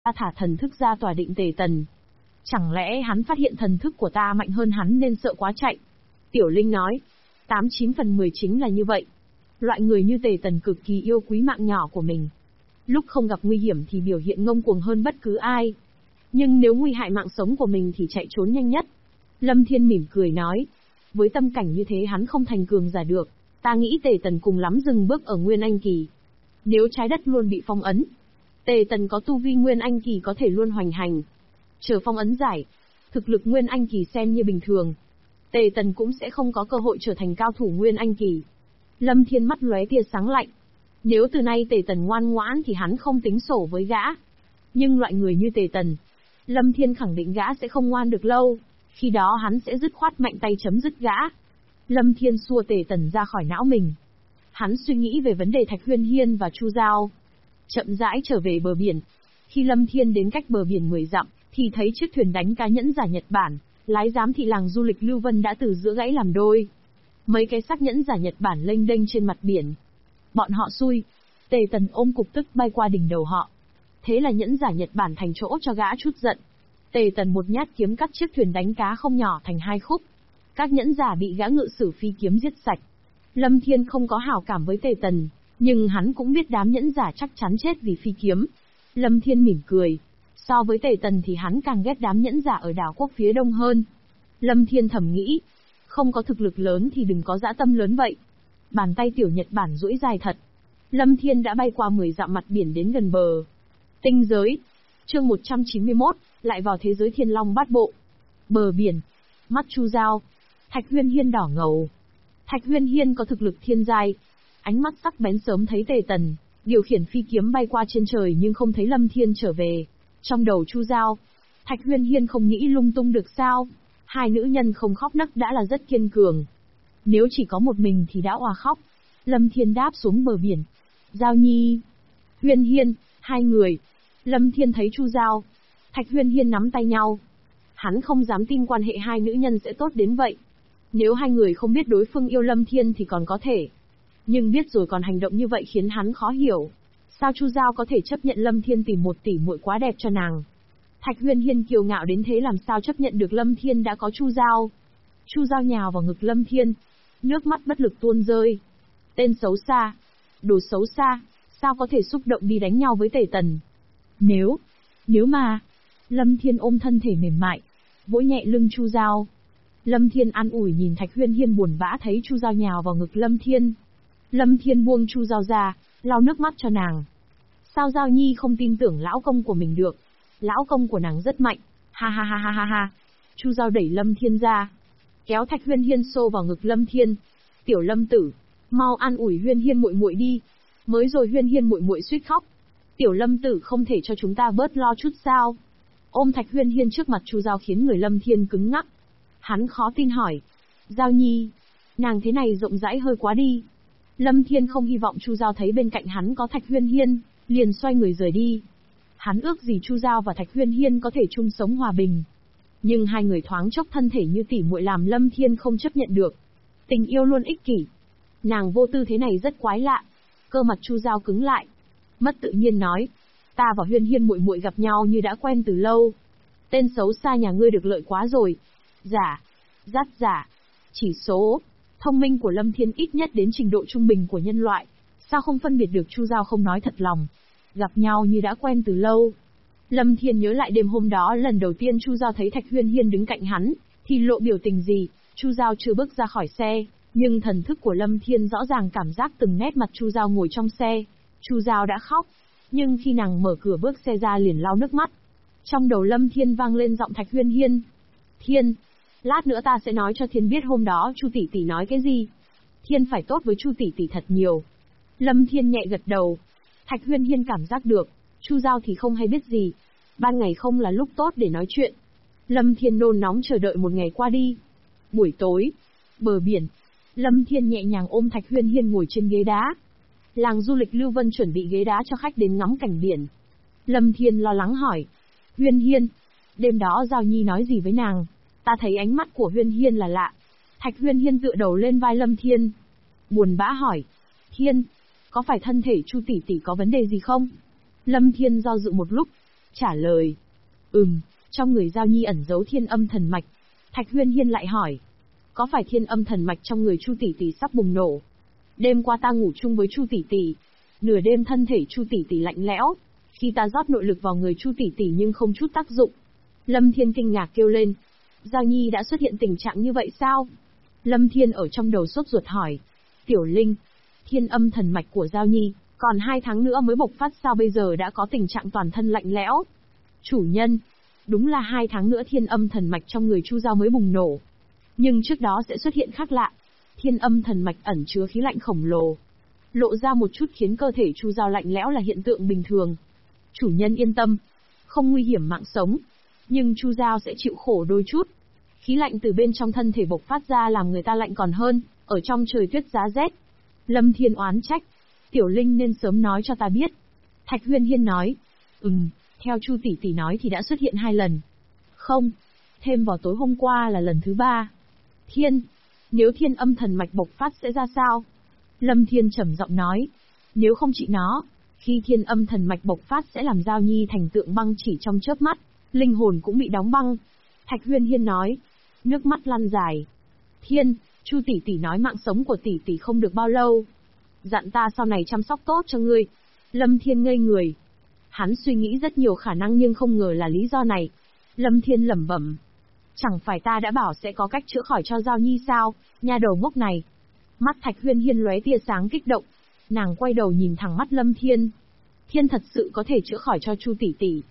Ta thả thần thức ra tỏa định Tề Tần. Chẳng lẽ hắn phát hiện thần thức của ta mạnh hơn hắn nên sợ quá chạy? Tiểu Linh nói. 89 phần 10 chính là như vậy. Loại người như Tề Tần cực kỳ yêu quý mạng nhỏ của mình. Lúc không gặp nguy hiểm thì biểu hiện ngông cuồng hơn bất cứ ai. Nhưng nếu nguy hại mạng sống của mình thì chạy trốn nhanh nhất. Lâm Thiên mỉm cười nói. Với tâm cảnh như thế hắn không thành cường giả được. Ta nghĩ Tề Tần cùng lắm dừng bước ở Nguyên Anh Kỳ. Nếu trái đất luôn bị phong ấn, Tề Tần có tu vi Nguyên Anh Kỳ có thể luôn hoành hành. Chờ phong ấn giải, thực lực Nguyên Anh Kỳ xem như bình thường. Tề Tần cũng sẽ không có cơ hội trở thành cao thủ Nguyên Anh Kỳ. Lâm Thiên mắt lóe tia sáng lạnh. Nếu từ nay Tề Tần ngoan ngoãn thì hắn không tính sổ với gã. Nhưng loại người như Tề Tần, Lâm Thiên khẳng định gã sẽ không ngoan được lâu. Khi đó hắn sẽ dứt khoát mạnh tay chấm dứt gã. Lâm Thiên xua Tề Tần ra khỏi não mình. Hắn suy nghĩ về vấn đề Thạch Huyên Hiên và Chu Giao. Chậm rãi trở về bờ biển. Khi Lâm Thiên đến cách bờ biển 10 dặm, thì thấy chiếc thuyền đánh cá nhẫn giả Nhật Bản, lái giám thị làng du lịch Lưu Vân đã từ giữa gãy làm đôi. Mấy cái xác nhẫn giả Nhật Bản lênh đênh trên mặt biển. Bọn họ xui. Tề Tần ôm cục tức bay qua đỉnh đầu họ. Thế là nhẫn giả Nhật Bản thành chỗ cho gã chút giận. Tề Tần một nhát kiếm cắt chiếc thuyền đánh cá không nhỏ thành hai khúc. Các nhẫn giả bị gã ngự sử phi kiếm giết sạch. Lâm Thiên không có hảo cảm với Tề Tần, nhưng hắn cũng biết đám nhẫn giả chắc chắn chết vì phi kiếm. Lâm Thiên mỉm cười. So với Tề Tần thì hắn càng ghét đám nhẫn giả ở đảo quốc phía đông hơn. Lâm Thiên thầm nghĩ, không có thực lực lớn thì đừng có dã tâm lớn vậy. Bàn tay tiểu Nhật Bản duỗi dài thật. Lâm Thiên đã bay qua 10 dặm mặt biển đến gần bờ. Tinh giới. Chương 191, lại vào thế giới Thiên Long Bát Bộ. Bờ biển. Mắt Chu Giao. Thạch Huyên Hiên đỏ ngầu. Thạch Huyên Hiên có thực lực thiên giai. Ánh mắt sắc bén sớm thấy Tề Tần, điều khiển phi kiếm bay qua trên trời nhưng không thấy Lâm Thiên trở về. Trong đầu Chu Giao, Thạch Huyên Hiên không nghĩ lung tung được sao? Hai nữ nhân không khóc nấc đã là rất kiên cường. Nếu chỉ có một mình thì đã òa khóc. Lâm Thiên đáp xuống bờ biển. Giao Nhi, Huyên Hiên, hai người. Lâm Thiên thấy Chu Giao, Thạch Huyên Hiên nắm tay nhau. Hắn không dám tin quan hệ hai nữ nhân sẽ tốt đến vậy. Nếu hai người không biết đối phương yêu Lâm Thiên thì còn có thể. Nhưng biết rồi còn hành động như vậy khiến hắn khó hiểu. Sao Chu Giao có thể chấp nhận Lâm Thiên tìm 1 tỷ muội quá đẹp cho nàng? Thạch Huyên Hiên kiêu ngạo đến thế làm sao chấp nhận được Lâm Thiên đã có Chu Giao? Chu Giao nhào vào ngực Lâm Thiên, nước mắt bất lực tuôn rơi. Tên xấu xa, đồ xấu xa, sao có thể xúc động đi đánh nhau với Tề Tần? Nếu mà... Lâm Thiên ôm thân thể mềm mại, vỗ nhẹ lưng Chu Giao. Lâm Thiên an ủi nhìn Thạch Huyên Hiên buồn bã thấy Chu Giao nhào vào ngực Lâm Thiên. Lâm Thiên buông Chu Giao ra, lau nước mắt cho nàng. Sao Giao Nhi không tin tưởng lão công của mình được? Lão công của nàng rất mạnh. Ha ha ha ha ha ha. Chu Giao đẩy Lâm Thiên ra, kéo Thạch Huyên Hiên xô vào ngực Lâm Thiên. Tiểu Lâm tử, mau an ủi Huyên Hiên muội muội đi. Mới rồi Huyên Hiên muội muội suýt khóc. Tiểu Lâm tử không thể cho chúng ta bớt lo chút sao? Ôm Thạch Huyên Hiên trước mặt Chu Giao khiến người Lâm Thiên cứng ngắc. Hắn khó tin hỏi. Giao Nhi, nàng thế này rộng rãi hơi quá đi. Lâm Thiên không hy vọng Chu Giao thấy bên cạnh hắn có Thạch Huyên Hiên, liền xoay người rời đi. Hắn ước gì Chu Giao và Thạch Huyên Hiên có thể chung sống hòa bình. Nhưng hai người thoáng chốc thân thể như tỉ muội làm Lâm Thiên không chấp nhận được. Tình yêu luôn ích kỷ. Nàng vô tư thế này rất quái lạ. Cơ mặt Chu Giao cứng lại. Mất tự nhiên nói. Ta và Huyên Hiên muội muội gặp nhau như đã quen từ lâu. Tên xấu xa nhà ngươi được lợi quá rồi. Giả. Dắt giả. Chỉ số thông minh của Lâm Thiên ít nhất đến trình độ trung bình của nhân loại. Sao không phân biệt được Chu Giao không nói thật lòng. Gặp nhau như đã quen từ lâu. Lâm Thiên nhớ lại đêm hôm đó lần đầu tiên Chu Giao thấy Thạch Huyên Hiên đứng cạnh hắn, thì lộ biểu tình gì. Chu Giao chưa bước ra khỏi xe, nhưng thần thức của Lâm Thiên rõ ràng cảm giác từng nét mặt Chu Giao ngồi trong xe. Chu Giao đã khóc, nhưng khi nàng mở cửa bước xe ra liền lau nước mắt. Trong đầu Lâm Thiên vang lên giọng Thạch Huyên Hiên. Thiên, lát nữa ta sẽ nói cho Thiên biết hôm đó Chu tỷ tỷ nói cái gì. Thiên phải tốt với Chu tỷ tỷ thật nhiều. Lâm Thiên nhẹ gật đầu. Thạch Huyên Hiên cảm giác được, Chu Giao thì không hay biết gì. Ban ngày không là lúc tốt để nói chuyện. Lâm Thiên nôn nóng chờ đợi một ngày qua đi. Buổi tối, bờ biển, Lâm Thiên nhẹ nhàng ôm Thạch Huyên Hiên ngồi trên ghế đá. Làng du lịch Lưu Vân chuẩn bị ghế đá cho khách đến ngắm cảnh biển. Lâm Thiên lo lắng hỏi. Huyên Hiên, đêm đó Giao Nhi nói gì với nàng? Ta thấy ánh mắt của Huyên Hiên là lạ. Thạch Huyên Hiên tựa đầu lên vai Lâm Thiên. Buồn bã hỏi. Thiên, có phải thân thể Chu tỷ tỷ có vấn đề gì không? Lâm Thiên do dự một lúc. trả lời. Trong người Giao Nhi ẩn giấu thiên âm thần mạch. Thạch Huyên Hiên lại hỏi. Có phải thiên âm thần mạch trong người Chu tỷ tỷ sắp bùng nổ? Đêm qua ta ngủ chung với Chu tỷ tỷ. Nửa đêm thân thể Chu tỷ tỷ lạnh lẽo. Khi ta rót nội lực vào người Chu tỷ tỷ nhưng không chút tác dụng. Lâm Thiên kinh ngạc kêu lên. Giao Nhi đã xuất hiện tình trạng như vậy sao? Lâm Thiên ở trong đầu sốt ruột hỏi. Tiểu Linh, thiên âm thần mạch của Giao Nhi, còn 2 tháng nữa mới bộc phát sao bây giờ đã có tình trạng toàn thân lạnh lẽo? Chủ nhân, đúng là 2 tháng nữa thiên âm thần mạch trong người Chu Giao mới bùng nổ. Nhưng trước đó sẽ xuất hiện khác lạ. Thiên âm thần mạch ẩn chứa khí lạnh khổng lồ. Lộ ra một chút khiến cơ thể Chu Giao lạnh lẽo là hiện tượng bình thường. Chủ nhân yên tâm, không nguy hiểm mạng sống. Nhưng Chu Giao sẽ chịu khổ đôi chút. Khí lạnh từ bên trong thân thể bộc phát ra làm người ta lạnh còn hơn, ở trong trời tuyết giá rét. Lâm Thiên oán trách. Tiểu Linh nên sớm nói cho ta biết. Thạch Huyên Hiên nói. Theo Chu tỷ tỷ nói thì đã xuất hiện 2 lần. Không, thêm vào tối hôm qua là lần thứ 3. Nếu thiên âm thần mạch bộc phát sẽ ra sao? Lâm Thiên trầm giọng nói. Nếu không trị nó, khi thiên âm thần mạch bộc phát sẽ làm Giao Nhi thành tượng băng chỉ trong chớp mắt, linh hồn cũng bị đóng băng. Thạch Huyên Hiên nói. Nước mắt lăn dài. Chu tỷ tỷ nói mạng sống của tỷ tỷ không được bao lâu. Dặn ta sau này chăm sóc tốt cho ngươi. Lâm Thiên ngây người. Hắn suy nghĩ rất nhiều khả năng nhưng không ngờ là lý do này. Lâm Thiên lẩm bẩm. Chẳng phải ta đã bảo sẽ có cách chữa khỏi cho Giao Nhi sao, nha đầu ngốc này. Mắt Thạch Huyên Hiên lóe tia sáng kích động. Nàng quay đầu nhìn thẳng mắt Lâm Thiên. Thiên thật sự có thể chữa khỏi cho Chu tỷ tỷ.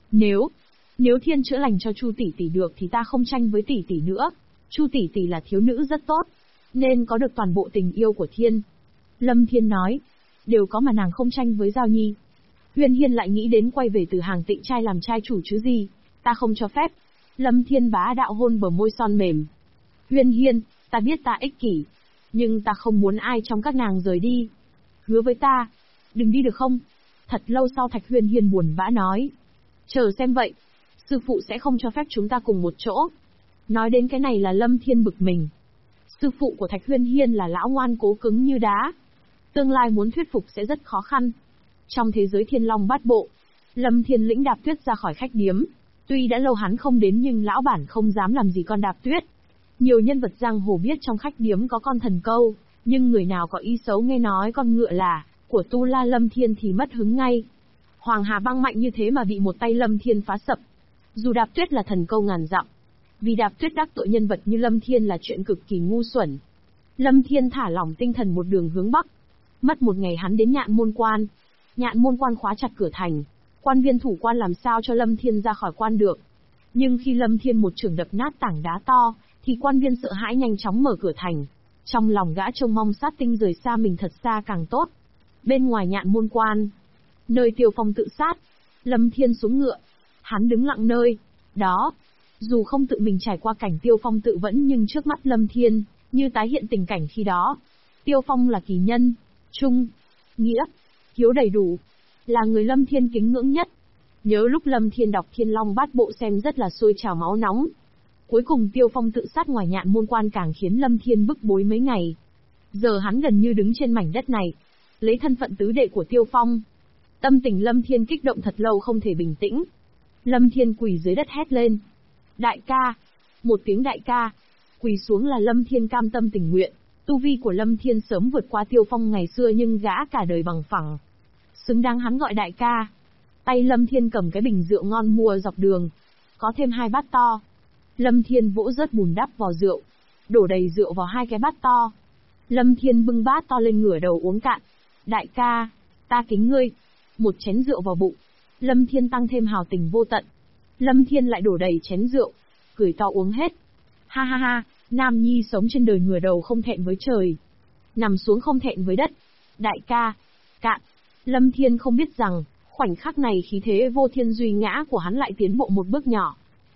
Nếu Thiên chữa lành cho Chu tỷ tỷ được thì ta không tranh với tỷ tỷ nữa. Chu tỷ tỷ là thiếu nữ rất tốt, nên có được toàn bộ tình yêu của Thiên. Lâm Thiên nói. Đều có mà nàng không tranh với Giao Nhi. Huyên Hiên lại nghĩ đến quay về từ hàng Tịnh trai làm trai chủ chứ gì. Ta không cho phép. Lâm Thiên bá đạo hôn bờ môi son mềm. Huyên Hiên, ta biết ta ích kỷ, nhưng ta không muốn ai trong các nàng rời đi. Hứa với ta, đừng đi được không? Thật lâu sau Thạch Huyên Hiên buồn bã nói. Chờ xem vậy, sư phụ sẽ không cho phép chúng ta cùng một chỗ. Nói đến cái này là Lâm Thiên bực mình. Sư phụ của Thạch Huyên Hiên là lão ngoan cố cứng như đá. Tương lai muốn thuyết phục sẽ rất khó khăn. Trong thế giới Thiên Long bát bộ, Lâm Thiên lĩnh Đạp Tuyết ra khỏi khách điếm. Tuy đã lâu hắn không đến nhưng lão bản không dám làm gì con Đạp Tuyết. Nhiều nhân vật giang hồ biết trong khách điếm có con thần câu, nhưng người nào có ý xấu nghe nói con ngựa là của Tu La Lâm Thiên thì mất hứng ngay. Hoàng Hà băng mạnh như thế mà bị một tay Lâm Thiên phá sập. Dù Đạp Tuyết là thần câu ngàn dặm, vì Đạp Tuyết đắc tội nhân vật như Lâm Thiên là chuyện cực kỳ ngu xuẩn. Lâm Thiên thả lỏng tinh thần một đường hướng bắc. Mất một ngày hắn đến Nhạn Môn Quan. Nhạn Môn Quan khóa chặt cửa thành. Quan viên thủ quan làm sao cho Lâm Thiên ra khỏi quan được. Nhưng khi Lâm Thiên một chưởng đập nát tảng đá to, thì quan viên sợ hãi nhanh chóng mở cửa thành. Trong lòng gã trông mong sát tinh rời xa mình thật xa càng tốt. Bên ngoài Nhạn Môn Quan, nơi Tiêu Phong tự sát, Lâm Thiên xuống ngựa. Hắn đứng lặng nơi đó. Dù không tự mình trải qua cảnh Tiêu Phong tự vẫn nhưng trước mắt Lâm Thiên, như tái hiện tình cảnh khi đó. Tiêu Phong là kỳ nhân, trung, nghĩa, hiếu đầy đủ, là người Lâm Thiên kính ngưỡng nhất. Nhớ lúc Lâm Thiên đọc Thiên Long bát bộ xem rất là sôi trào máu nóng. Cuối cùng Tiêu Phong tự sát ngoài Nhạn Môn Quan càng khiến Lâm Thiên bức bối mấy ngày. Giờ hắn gần như đứng trên mảnh đất này, lấy thân phận tứ đệ của Tiêu Phong. Tâm tình Lâm Thiên kích động thật lâu không thể bình tĩnh. Lâm Thiên quỳ dưới đất hét lên. Đại ca! Một tiếng đại ca. Quỳ xuống là Lâm Thiên cam tâm tình nguyện. Tu vi của Lâm Thiên sớm vượt qua Tiêu Phong ngày xưa nhưng gã cả đời bằng phẳng. Xứng đáng hắn gọi đại ca. Tay Lâm Thiên cầm cái bình rượu ngon mua dọc đường. Có thêm 2 bát to. Lâm Thiên vỗ rớt bùn đắp vào rượu. Đổ đầy rượu vào 2 cái bát to. Lâm Thiên bưng bát to lên ngửa đầu uống cạn. Đại ca, ta kính ngươi. Một chén rượu vào bụng. Lâm Thiên tăng thêm hào tình vô tận. Lâm Thiên lại đổ đầy chén rượu. Cười to uống hết. Ha ha ha, nam nhi sống trên đời ngửa đầu không thẹn với trời. Nằm xuống không thẹn với đất. Đại ca, cạn. Lâm Thiên không biết rằng, khoảnh khắc này khí thế vô thiên duy ngã của hắn lại tiến bộ một bước nhỏ.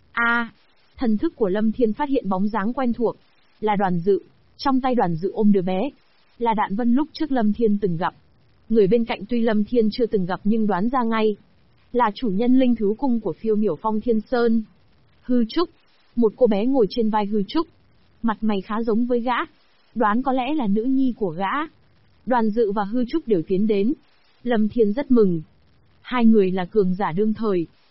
Thần thức của Lâm Thiên phát hiện bóng dáng quen thuộc. Là Đoàn Dự. Trong tay Đoàn Dự ôm đứa bé. Là Đạn Vân lúc trước Lâm Thiên từng gặp. Người bên cạnh tuy Lâm Thiên chưa từng gặp nhưng đoán ra ngay. Là chủ nhân linh thú cung của Phiêu Miểu Phong Thiên Sơn. Hư Trúc. Một cô bé ngồi trên vai Hư Trúc. Mặt mày khá giống với gã. Đoán có lẽ là nữ nhi của gã. Đoàn Dự và Hư Trúc đều tiến đến. Lâm Thiên rất mừng. Hai người là cường giả đương thời,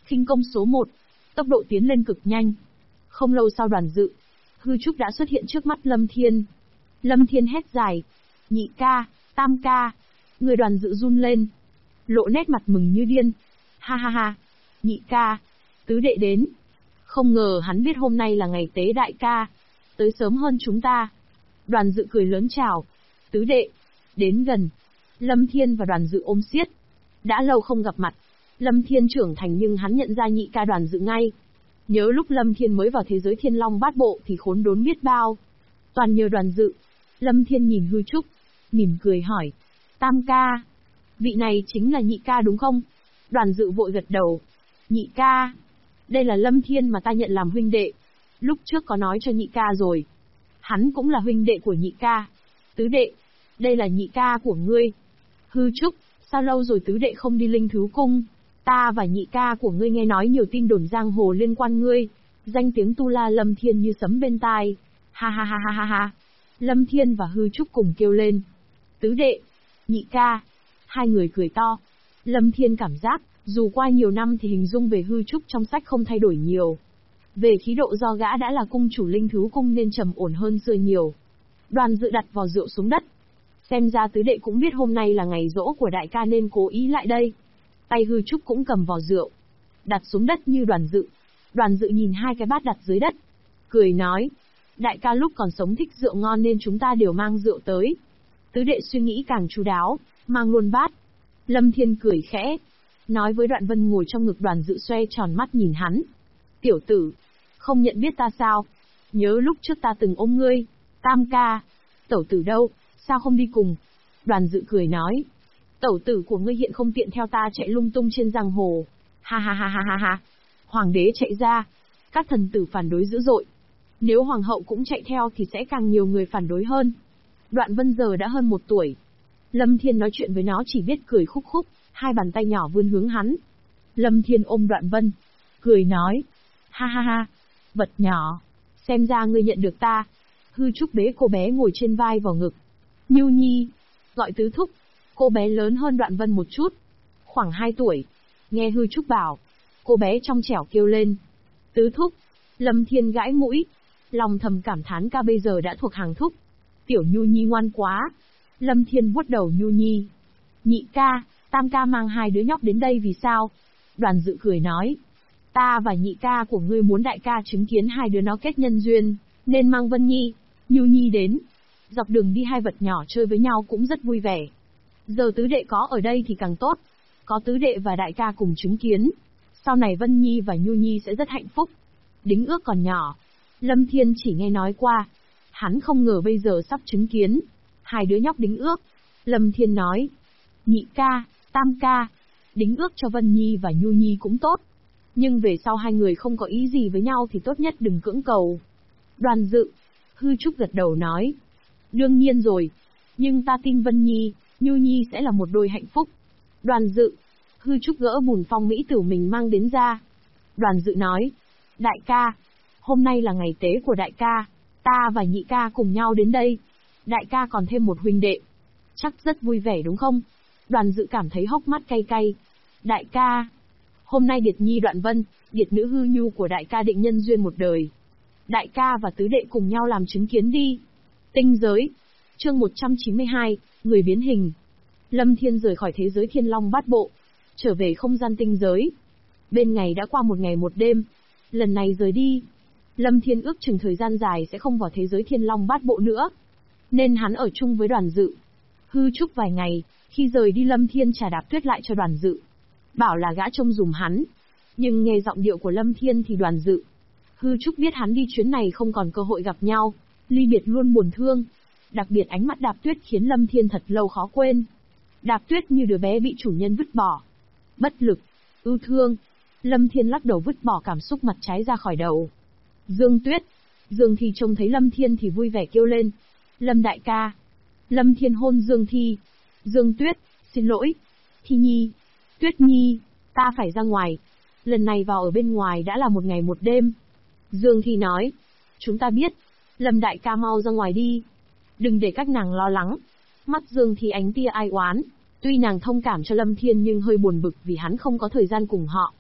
khinh công số 1, tốc độ tiến lên cực nhanh. Không lâu sau Đoàn Dự, Hư Trúc đã xuất hiện trước mắt Lâm Thiên. Lâm Thiên hét dài, nhị ca, tam ca. Người Đoàn Dự run lên, lộ nét mặt mừng như điên. Ha ha ha, nhị ca, tứ đệ đến. Không ngờ hắn biết hôm nay là ngày tế đại ca, tới sớm hơn chúng ta. Đoàn Dự cười lớn chào, tứ đệ, đến gần. Lâm Thiên và Đoàn Dự ôm siết. Đã lâu không gặp mặt, Lâm Thiên trưởng thành nhưng hắn nhận ra nhị ca Đoàn Dự ngay. Nhớ lúc Lâm Thiên mới vào thế giới Thiên Long Bát Bộ thì khốn đốn biết bao. Toàn nhờ Đoàn Dự. Lâm Thiên nhìn Hư Trúc, mỉm cười hỏi, tam ca, vị này chính là nhị ca đúng không? Đoàn Dự vội gật đầu, nhị ca, đây là Lâm Thiên mà ta nhận làm huynh đệ. Lúc trước có nói cho nhị ca rồi. Hắn cũng là huynh đệ của nhị ca. Tứ đệ, đây là nhị ca của ngươi. Hư Trúc, sao lâu rồi tứ đệ không đi Linh Thú Cung? Ta và nhị ca của ngươi nghe nói nhiều tin đồn giang hồ liên quan ngươi. Danh tiếng tu la Lâm Thiên như sấm bên tai. Ha ha ha ha ha ha. Lâm Thiên và Hư Trúc cùng kêu lên. Tứ đệ, nhị ca. Hai người cười to. Lâm Thiên cảm giác, dù qua nhiều năm thì hình dung về Hư Trúc trong sách không thay đổi nhiều. Về khí độ do gã đã là cung chủ Linh Thú Cung nên trầm ổn hơn xưa nhiều. Đoàn Dự đặt vò rượu xuống đất. Xem ra tứ đệ cũng biết hôm nay là ngày giỗ của đại ca nên cố ý lại đây. Tay Hư Trúc cũng cầm vò rượu, đặt xuống đất như Đoàn Dự. Đoàn Dự nhìn hai cái bát đặt dưới đất, cười nói, đại ca lúc còn sống thích rượu ngon nên chúng ta đều mang rượu tới. Tứ đệ suy nghĩ càng chu đáo, mang luôn bát. Lâm Thiên cười khẽ, nói với Đoạn Vân ngồi trong ngực Đoàn Dự xoe tròn mắt nhìn hắn. Tiểu tử, không nhận biết ta sao? Nhớ lúc trước ta từng ôm ngươi. Tam ca, tẩu tử đâu, sao không đi cùng? Đoàn Dự cười nói, tẩu tử của ngươi hiện không tiện theo ta chạy lung tung trên giang hồ. Ha ha ha ha ha ha. Hoàng đế chạy ra, các thần tử phản đối dữ dội. Nếu hoàng hậu cũng chạy theo thì sẽ càng nhiều người phản đối hơn. Đoạn Vân giờ đã hơn 1 tuổi. Lâm Thiên nói chuyện với nó chỉ biết cười khúc khúc, hai bàn tay nhỏ vươn hướng hắn. Lâm Thiên ôm Đoạn Vân, cười nói, ha ha ha, vật nhỏ, xem ra ngươi nhận được ta. Hư Trúc bế cô bé ngồi trên vai vào ngực. Nhu Nhi, gọi tứ thúc. Cô bé lớn hơn Đoạn Vân một chút, khoảng 2 tuổi. Nghe Hư Trúc bảo, cô bé trong trẻo kêu lên, tứ thúc. Lâm Thiên gãi mũi, lòng thầm cảm thán ca bây giờ đã thuộc hàng thúc. Tiểu Nhu Nhi ngoan quá. Lâm Thiên vuốt đầu Nhu Nhi. Nhị ca, tam ca mang hai đứa nhóc đến đây vì sao? Đoàn Dự cười nói, ta và nhị ca của ngươi muốn đại ca chứng kiến hai đứa nó kết nhân duyên, nên mang Vân Nhi, Nhu Nhi đến. Dọc đường đi hai vật nhỏ chơi với nhau cũng rất vui vẻ. Giờ tứ đệ có ở đây thì càng tốt. Có tứ đệ và đại ca cùng chứng kiến, sau này Vân Nhi và Nhu Nhi sẽ rất hạnh phúc. Đính ước còn nhỏ, Lâm Thiên chỉ nghe nói qua. Hắn không ngờ bây giờ sắp chứng kiến hai đứa nhóc đính ước. Lâm Thiên nói, nhị ca, tam ca, đính ước cho Vân Nhi và Nhu Nhi cũng tốt. Nhưng về sau hai người không có ý gì với nhau thì tốt nhất đừng cưỡng cầu. Đoàn Dự, Hư Trúc gật đầu nói, đương nhiên rồi, nhưng ta tin Vân Nhi, Nhu Nhi sẽ là một đôi hạnh phúc. Đoàn Dự, Hư Trúc gỡ bùn phong mỹ tử mình mang đến ra. Đoàn Dự nói, đại ca, hôm nay là ngày tế của đại ca, ta và nhị ca cùng nhau đến đây. Đại ca còn thêm một huynh đệ, chắc rất vui vẻ đúng không? Đoàn Dự cảm thấy hốc mắt cay cay. Đại ca, hôm nay Điệt Nhi Đoạn Vân, Điệt nữ Hư Nhu của đại ca định nhân duyên một đời. Đại ca và tứ đệ cùng nhau làm chứng kiến đi. Tinh giới, chương 192, người biến hình. Lâm Thiên rời khỏi thế giới Thiên Long Bát Bộ, trở về không gian tinh giới. Bên ngày đã qua 1 ngày 1 đêm. Lần này rời đi, Lâm Thiên ước chừng thời gian dài sẽ không vào thế giới Thiên Long Bát Bộ nữa, nên hắn ở chung với Đoàn Dự, Hư Trúc vài ngày. Khi rời đi Lâm Thiên trả Đạp Tuyết lại cho Đoàn Dự, bảo là gã trông dùm hắn. Nhưng nghe giọng điệu của Lâm Thiên thì Đoàn Dự, Hư Trúc biết hắn đi chuyến này không còn cơ hội gặp nhau, ly biệt luôn buồn thương. Đặc biệt ánh mắt Đạp Tuyết khiến Lâm Thiên thật lâu khó quên. Đạp Tuyết như đứa bé bị chủ nhân vứt bỏ. Bất lực, ưu thương. Lâm Thiên lắc đầu vứt bỏ cảm xúc mặt trái ra khỏi đầu. Dương Tuyết. Dương Thi trông thấy Lâm Thiên thì vui vẻ kêu lên, Lâm đại ca. Lâm Thiên hôn Dương Thi. Dương Tuyết, xin lỗi. Thi Nhi. Tuyết Nhi, ta phải ra ngoài. Lần này vào ở bên ngoài đã là 1 ngày 1 đêm. Dương Thi nói, chúng ta biết. Lâm đại ca mau ra ngoài đi, đừng để các nàng lo lắng. Mắt Dương Thi ánh tia ai oán. Tuy nàng thông cảm cho Lâm Thiên nhưng hơi buồn bực vì hắn không có thời gian cùng họ.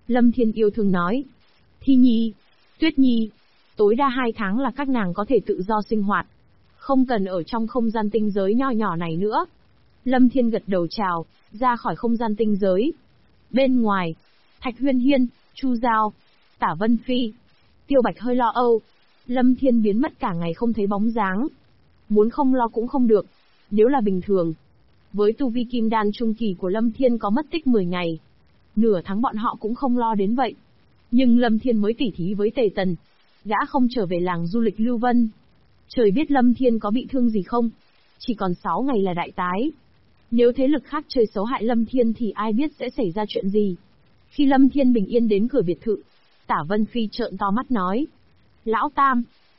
Lâm Thiên yêu thương nói. Thi Nhi, Tuyết Nhi, tối đa 2 tháng là các nàng có thể tự do sinh hoạt. Không cần ở trong không gian tinh giới nho nhỏ này nữa. Lâm Thiên gật đầu chào, ra khỏi không gian tinh giới. Bên ngoài, Thạch Huyên Hiên, Chu Giao, Tả Vân Phi, Tiêu Bạch hơi lo âu. Lâm Thiên biến mất cả ngày không thấy bóng dáng. Muốn không lo cũng không được. Nếu là bình thường, với tu vi kim đan trung kỳ của Lâm Thiên có mất tích 10 ngày. Nửa tháng bọn họ cũng không lo đến vậy. Nhưng Lâm Thiên mới tỉ thí với Tề Tần. Gã không trở về làng du lịch Lưu Vân. Trời biết Lâm Thiên có bị thương gì không. Chỉ còn 6 ngày là đại tái. Nếu thế lực khác chơi xấu hại Lâm Thiên thì ai biết sẽ xảy ra chuyện gì. Khi Lâm Thiên bình yên đến cửa biệt thự, Tả Vân Phi trợn to mắt nói. Lão Tam,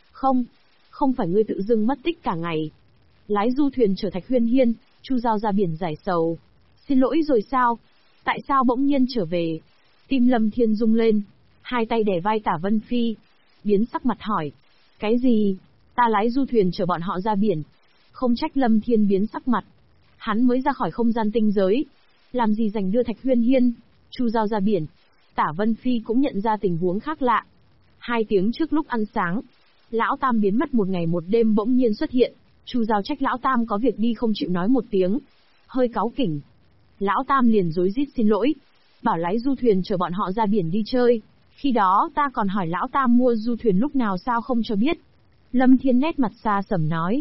không phải ngươi tự dưng mất tích cả ngày. Lái du thuyền chở Thạch Huyên Hiên, Chu Giao ra biển giải sầu. Xin lỗi rồi sao? Tại sao bỗng nhiên trở về? Tim Lâm Thiên rung lên, hai tay đè vai Tả Vân Phi. Biến sắc mặt hỏi. Cái gì? Ta lái du thuyền chở bọn họ ra biển. Không trách Lâm Thiên biến sắc mặt. Hắn mới ra khỏi không gian tinh giới. Làm gì dành đưa Thạch Huyên Hiên, Chu Giao ra biển? Tả Vân Phi cũng nhận ra tình huống khác lạ. 2 tiếng trước lúc ăn sáng, Lão Tam biến mất 1 ngày 1 đêm bỗng nhiên xuất hiện. Chu Giao trách Lão Tam có việc đi không chịu nói một tiếng. Hơi cáu kỉnh. Lão Tam liền rối rít xin lỗi. Bảo lái du thuyền chở bọn họ ra biển đi chơi. Khi đó ta còn hỏi Lão Tam mua du thuyền lúc nào sao không cho biết. Lâm Thiên nét mặt xa sầm nói.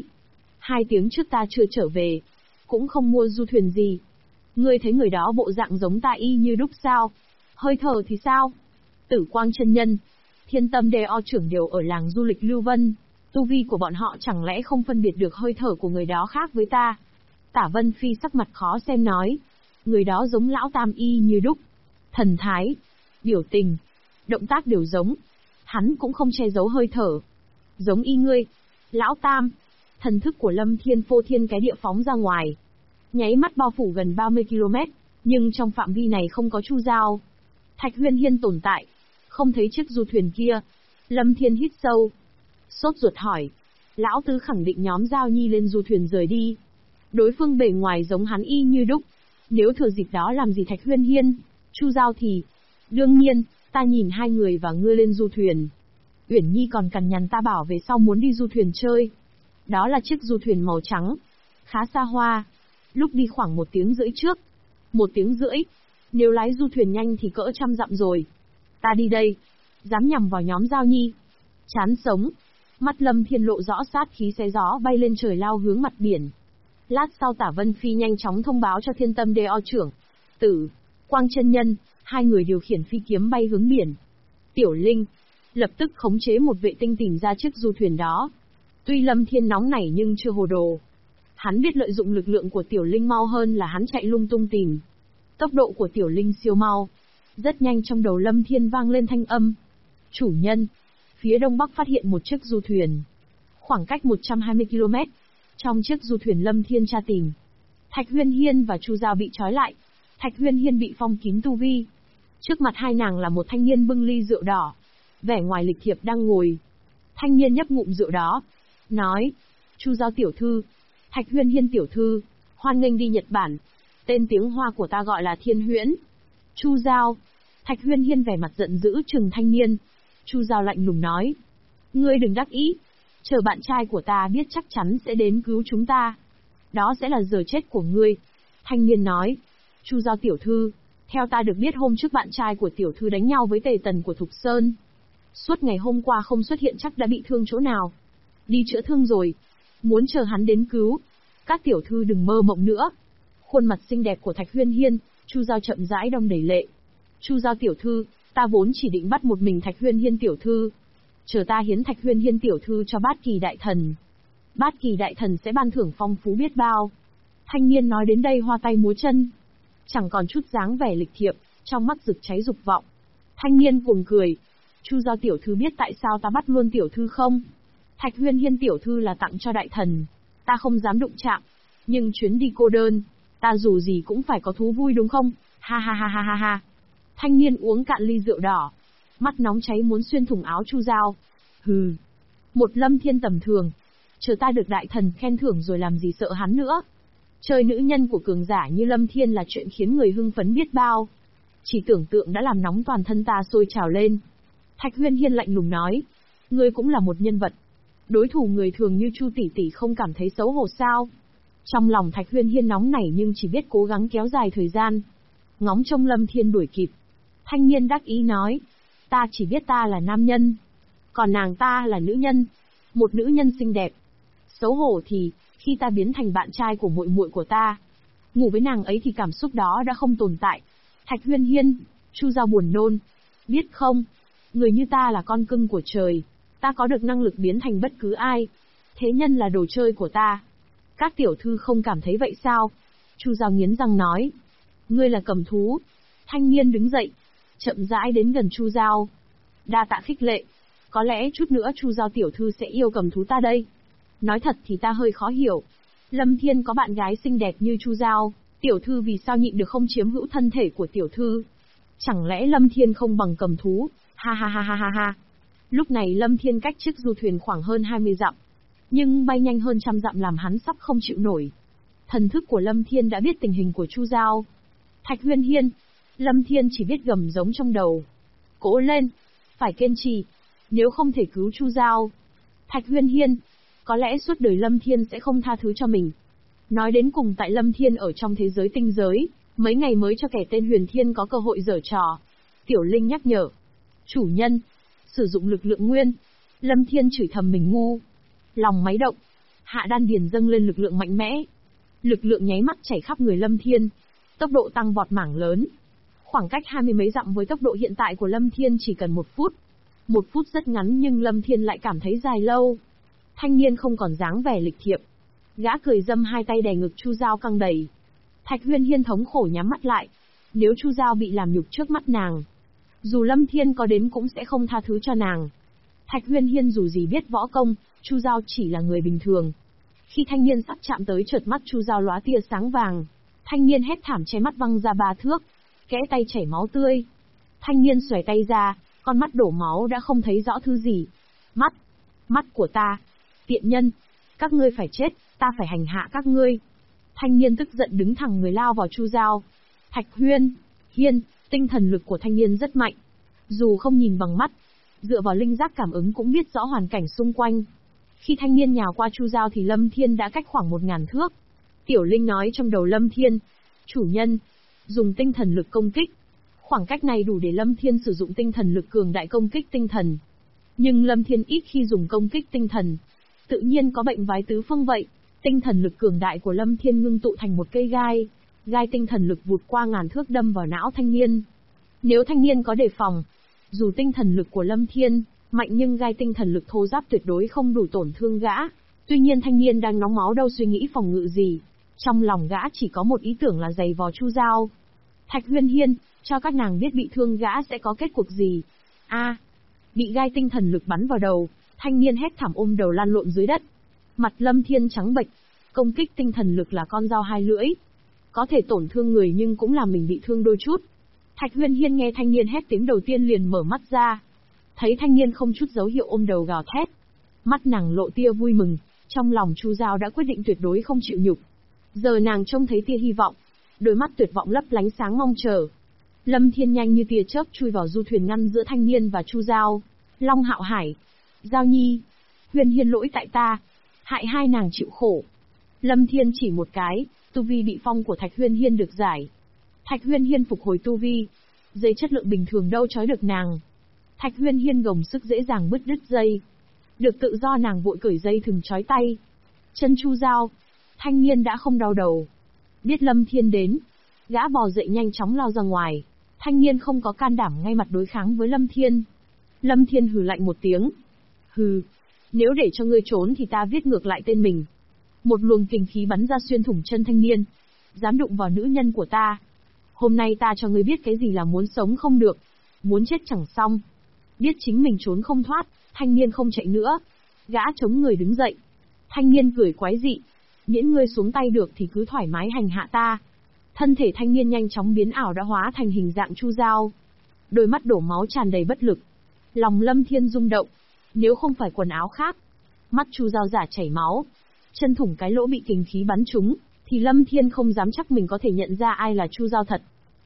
2 tiếng trước ta chưa trở về. Cũng không mua du thuyền gì. Ngươi thấy người đó bộ dạng giống ta y như đúc sao? Hơi thở thì sao? Tử Quang chân nhân, Thiên Tâm Đeo trưởng đều ở làng du lịch Lưu Vân. Tu vi của bọn họ chẳng lẽ không phân biệt được hơi thở của người đó khác với ta? Tả Vân Phi sắc mặt khó xem nói. Người đó giống Lão Tam y như đúc. Thần thái, biểu tình, động tác đều giống. Hắn cũng không che giấu hơi thở. Giống y ngươi. Lão Tam. Thần thức của Lâm Thiên phô thiên cái địa phóng ra ngoài. Nháy mắt bao phủ gần 30 km, nhưng trong phạm vi này không có Chu Giao. Thạch Huyên Hiên tồn tại. Không thấy chiếc du thuyền kia. Lâm Thiên hít sâu. Sốt ruột hỏi. Lão Tứ khẳng định nhóm Giao Nhi lên du thuyền rời đi. Đối phương bề ngoài giống hắn y như đúc. Nếu thừa dịp đó làm gì Thạch Huyên Hiên, Chu Giao thì... Đương nhiên, ta nhìn 2 người và ngươi lên du thuyền. Uyển Nhi còn cằn nhằn ta bảo về sau muốn đi du thuyền chơi. Đó là chiếc du thuyền màu trắng. Khá xa hoa. Lúc đi khoảng 1 tiếng rưỡi trước. 1 tiếng rưỡi. Nếu lái du thuyền nhanh thì cỡ 100 dặm rồi. Ta đi đây. Dám nhằm vào nhóm Giao Nhi. Chán sống. Mắt Lâm Thiên lộ rõ sát khí xé gió bay lên trời lao hướng mặt biển. Lát sau Tả Vân Phi nhanh chóng thông báo cho Thiên Tâm Đeo trưởng. Tử Quang chân nhân, 2 người điều khiển phi kiếm bay hướng biển. Tiểu Linh lập tức khống chế một vệ tinh tìm ra chiếc du thuyền đó. Tuy Lâm Thiên nóng nảy nhưng chưa hồ đồ. Hắn biết lợi dụng lực lượng của Tiểu Linh mau hơn là hắn chạy lung tung tìm. Tốc độ của Tiểu Linh siêu mau. Rất nhanh trong đầu Lâm Thiên vang lên thanh âm. Chủ nhân, phía đông bắc phát hiện một chiếc du thuyền. Khoảng cách 120 km. Trong chiếc du thuyền Lâm Thiên tra tìm. Thạch Huyên Hiên và Chu Giao bị trói lại. Thạch Huyên Hiên bị phong kín tu vi. Trước mặt hai nàng là một thanh niên bưng ly rượu đỏ. Vẻ ngoài lịch thiệp đang ngồi. Thanh niên nhấp ngụm rượu đó. Nói. Chu Giao tiểu thư. Thạch Huyên Hiên tiểu thư. Hoan nghênh đi Nhật Bản. Tên tiếng Hoa của ta gọi là Thiên Huyễn. Chu Giao. Thạch Huyên Hiên vẻ mặt giận dữ trừng thanh niên. Chu Giao lạnh lùng nói. Ngươi đừng đắc ý. Chờ bạn trai của ta biết chắc chắn sẽ đến cứu chúng ta. Đó sẽ là giờ chết của ngươi. Thanh niên nói. Chu Giao tiểu thư. Theo ta được biết hôm trước bạn trai của tiểu thư đánh nhau với Tề Tần của Thục Sơn. Suốt ngày hôm qua không xuất hiện chắc đã bị thương chỗ nào. Đi chữa thương rồi. Muốn chờ hắn đến cứu. Các tiểu thư đừng mơ mộng nữa. Khuôn mặt xinh đẹp của Thạch Huyên Hiên, Chu Giao chậm rãi đong đầy lệ. Chu Giao tiểu thư, ta vốn chỉ định bắt một mình Thạch Huyên Hiên tiểu thư. Chờ ta hiến Thạch Huyên Hiên tiểu thư cho Bát Kỳ đại thần. Bát Kỳ đại thần sẽ ban thưởng phong phú biết bao. Thanh niên nói đến đây hoa tay múa chân. Chẳng còn chút dáng vẻ lịch thiệp, trong mắt rực cháy dục vọng. Thanh niên cuồng cười. Chu Giao tiểu thư biết tại sao ta bắt luôn tiểu thư không? Thạch Huyên Hiên tiểu thư là tặng cho đại thần. Ta không dám đụng chạm. Nhưng chuyến đi cô đơn, ta dù gì cũng phải có thú vui đúng không? Ha ha ha ha ha ha. Thanh niên uống cạn ly rượu đỏ. Mắt nóng cháy muốn xuyên thủng áo Chu Giao. Hừ. Một Lâm Thiên tầm thường. Chờ ta được đại thần khen thưởng rồi làm gì sợ hắn nữa. Chơi nữ nhân của cường giả như Lâm Thiên là chuyện khiến người hưng phấn biết bao. Chỉ tưởng tượng đã làm nóng toàn thân ta sôi trào lên. Thạch Huyên Hiên lạnh lùng nói. Ngươi cũng là một nhân vật. Đối thủ người thường như Chu tỷ tỷ không cảm thấy xấu hổ sao? Trong lòng Thạch Huyên Hiên nóng nảy nhưng chỉ biết cố gắng kéo dài thời gian. Ngóng trông Lâm Thiên đuổi kịp. Thanh niên đắc ý nói. Ta chỉ biết ta là nam nhân. Còn nàng ta là nữ nhân. Một nữ nhân xinh đẹp. Xấu hổ thì, khi ta biến thành bạn trai của muội muội của ta. Ngủ với nàng ấy thì cảm xúc đó đã không tồn tại. Thạch Huyên Hiên, Chu Giao buồn nôn. Biết không, người như ta là con cưng của trời. Ta có được năng lực biến thành bất cứ ai. Thế nhân là đồ chơi của ta. Các tiểu thư không cảm thấy vậy sao? Chu Giao nghiến răng nói. Ngươi là cầm thú. Thanh niên đứng dậy, chậm rãi đến gần Chu Giao. Đa tạ khích lệ. Có lẽ chút nữa Chu Giao tiểu thư sẽ yêu cầm thú ta đây. Nói thật thì ta hơi khó hiểu. Lâm Thiên có bạn gái xinh đẹp như Chu Giao, tiểu thư vì sao nhịn được không chiếm hữu thân thể của tiểu thư? Chẳng lẽ Lâm Thiên không bằng cầm thú? Ha ha ha ha ha ha. Lúc này Lâm Thiên cách chiếc du thuyền khoảng hơn 20 dặm. Nhưng bay nhanh hơn 100 dặm làm hắn sắp không chịu nổi. Thần thức của Lâm Thiên đã biết tình hình của Chu Giao. Thạch Huyên Hiên. Lâm Thiên chỉ biết gầm giống trong đầu. Cố lên. Phải kiên trì. Nếu không thể cứu Chu Giao. Thạch Huyên Hiên. Có lẽ suốt đời Lâm Thiên sẽ không tha thứ cho mình. Nói đến cùng tại Lâm Thiên ở trong thế giới tinh giới, mấy ngày mới cho kẻ tên Huyền Thiên có cơ hội giở trò. Tiểu Linh nhắc nhở. Chủ nhân. Sử dụng lực lượng nguyên. Lâm Thiên chửi thầm mình ngu. Lòng máy động. Hạ đan điền dâng lên lực lượng mạnh mẽ. Lực lượng nháy mắt chảy khắp người Lâm Thiên. Tốc độ tăng vọt mảng lớn. Khoảng cách 20 mấy dặm với tốc độ hiện tại của Lâm Thiên chỉ cần 1 phút. 1 phút rất ngắn nhưng Lâm Thiên lại cảm thấy dài lâu. Thanh niên không còn dáng vẻ lịch thiệp. Gã cười dâm hai tay đè ngực Chu Giao căng đầy. Thạch Huyên Hiên thống khổ nhắm mắt lại. Nếu Chu Giao bị làm nhục trước mắt nàng, dù Lâm Thiên có đến cũng sẽ không tha thứ cho nàng. Thạch Huyên Hiên dù gì biết võ công, Chu Giao chỉ là người bình thường. Khi thanh niên sắp chạm tới chợt mắt Chu Giao lóa tia sáng vàng. Thanh niên hét thảm che mắt văng ra 3 thước. Kẽ tay chảy máu tươi. Thanh niên xòe tay ra, con mắt đổ máu đã không thấy rõ thứ gì. Mắt của ta. Tiện nhân. Các ngươi phải chết, ta phải hành hạ các ngươi. Thanh niên tức giận đứng thẳng người lao vào Chu Giao. Thạch Huyên Hiên, tinh thần lực của thanh niên rất mạnh. Dù không nhìn bằng mắt, dựa vào linh giác cảm ứng cũng biết rõ hoàn cảnh xung quanh. Khi thanh niên nhào qua Chu Giao thì Lâm Thiên đã cách khoảng 1000 thước. Tiểu Linh nói trong đầu Lâm Thiên. Chủ nhân, dùng tinh thần lực công kích. Khoảng cách này đủ để Lâm Thiên sử dụng tinh thần lực cường đại công kích tinh thần. Nhưng Lâm Thiên ít khi dùng công kích tinh thần. Tự nhiên có bệnh vái tứ phương vậy. Tinh thần lực cường đại của Lâm Thiên ngưng tụ thành một cây gai. Gai tinh thần lực vụt qua ngàn thước đâm vào não thanh niên. Nếu thanh niên có đề phòng, dù tinh thần lực của Lâm Thiên mạnh nhưng gai tinh thần lực thô ráp tuyệt đối không đủ tổn thương gã. Tuy nhiên thanh niên đang nóng máu đâu suy nghĩ phòng ngự gì. Trong lòng gã chỉ có một ý tưởng là giày vò Chu Giao. Thạch Huyên Hiên, cho các nàng biết bị thương gã sẽ có kết cục gì. Bị gai tinh thần lực bắn vào đầu, thanh niên hét thảm ôm đầu lăn lộn dưới đất. Mặt Lâm Thiên trắng bệch. Công kích tinh thần lực là con dao hai lưỡi. Có thể tổn thương người nhưng cũng làm mình bị thương đôi chút. Thạch Huyên Hiên nghe thanh niên hét tiếng đầu tiên liền mở mắt ra. Thấy thanh niên không chút dấu hiệu ôm đầu gào thét. Mắt nàng lộ tia vui mừng, trong lòng Chu Giao đã quyết định tuyệt đối không chịu nhục. Giờ nàng trông thấy tia hy vọng, đôi mắt tuyệt vọng lấp lánh sáng mong chờ. Lâm Thiên nhanh như tia chớp chui vào du thuyền ngăn giữa thanh niên và Chu Giao. Long Hạo Hải, Giao Nhi, Huyên Hiên lỗi tại ta, hại hai nàng chịu khổ. Lâm Thiên chỉ một cái, tu vi bị phong của Thạch Huyên Hiên được giải. Thạch Huyên Hiên phục hồi tu vi, dây chất lượng bình thường đâu trói được nàng. Thạch Huyên Hiên gồng sức dễ dàng bứt đứt dây. Được tự do nàng vội cởi dây thừng trói tay. Chân Chu Giao, thanh niên đã không đau đầu. Biết Lâm Thiên đến, gã bò dậy nhanh chóng lao ra ngoài. Thanh niên không có can đảm ngay mặt đối kháng với Lâm Thiên. Lâm Thiên hừ lạnh một tiếng. Hừ, nếu để cho ngươi trốn thì ta viết ngược lại tên mình. Một luồng kình khí bắn ra xuyên thủng chân thanh niên. Dám đụng vào nữ nhân của ta. Hôm nay ta cho ngươi biết cái gì là muốn sống không được, muốn chết chẳng xong. Biết chính mình trốn không thoát, thanh niên không chạy nữa. Gã chống người đứng dậy. Thanh niên cười quái dị. Miễn ngươi xuống tay được thì cứ thoải mái hành hạ ta. Thân thể thanh niên nhanh chóng biến ảo đã hóa thành hình dạng Chu Giao. Đôi mắt đổ máu tràn đầy bất lực. Lòng Lâm Thiên rung động. Nếu không phải quần áo khác, mắt Chu Giao giả chảy máu, chân thủng cái lỗ bị kình khí bắn trúng, thì Lâm Thiên không dám chắc mình có thể nhận ra ai là Chu Giao thật.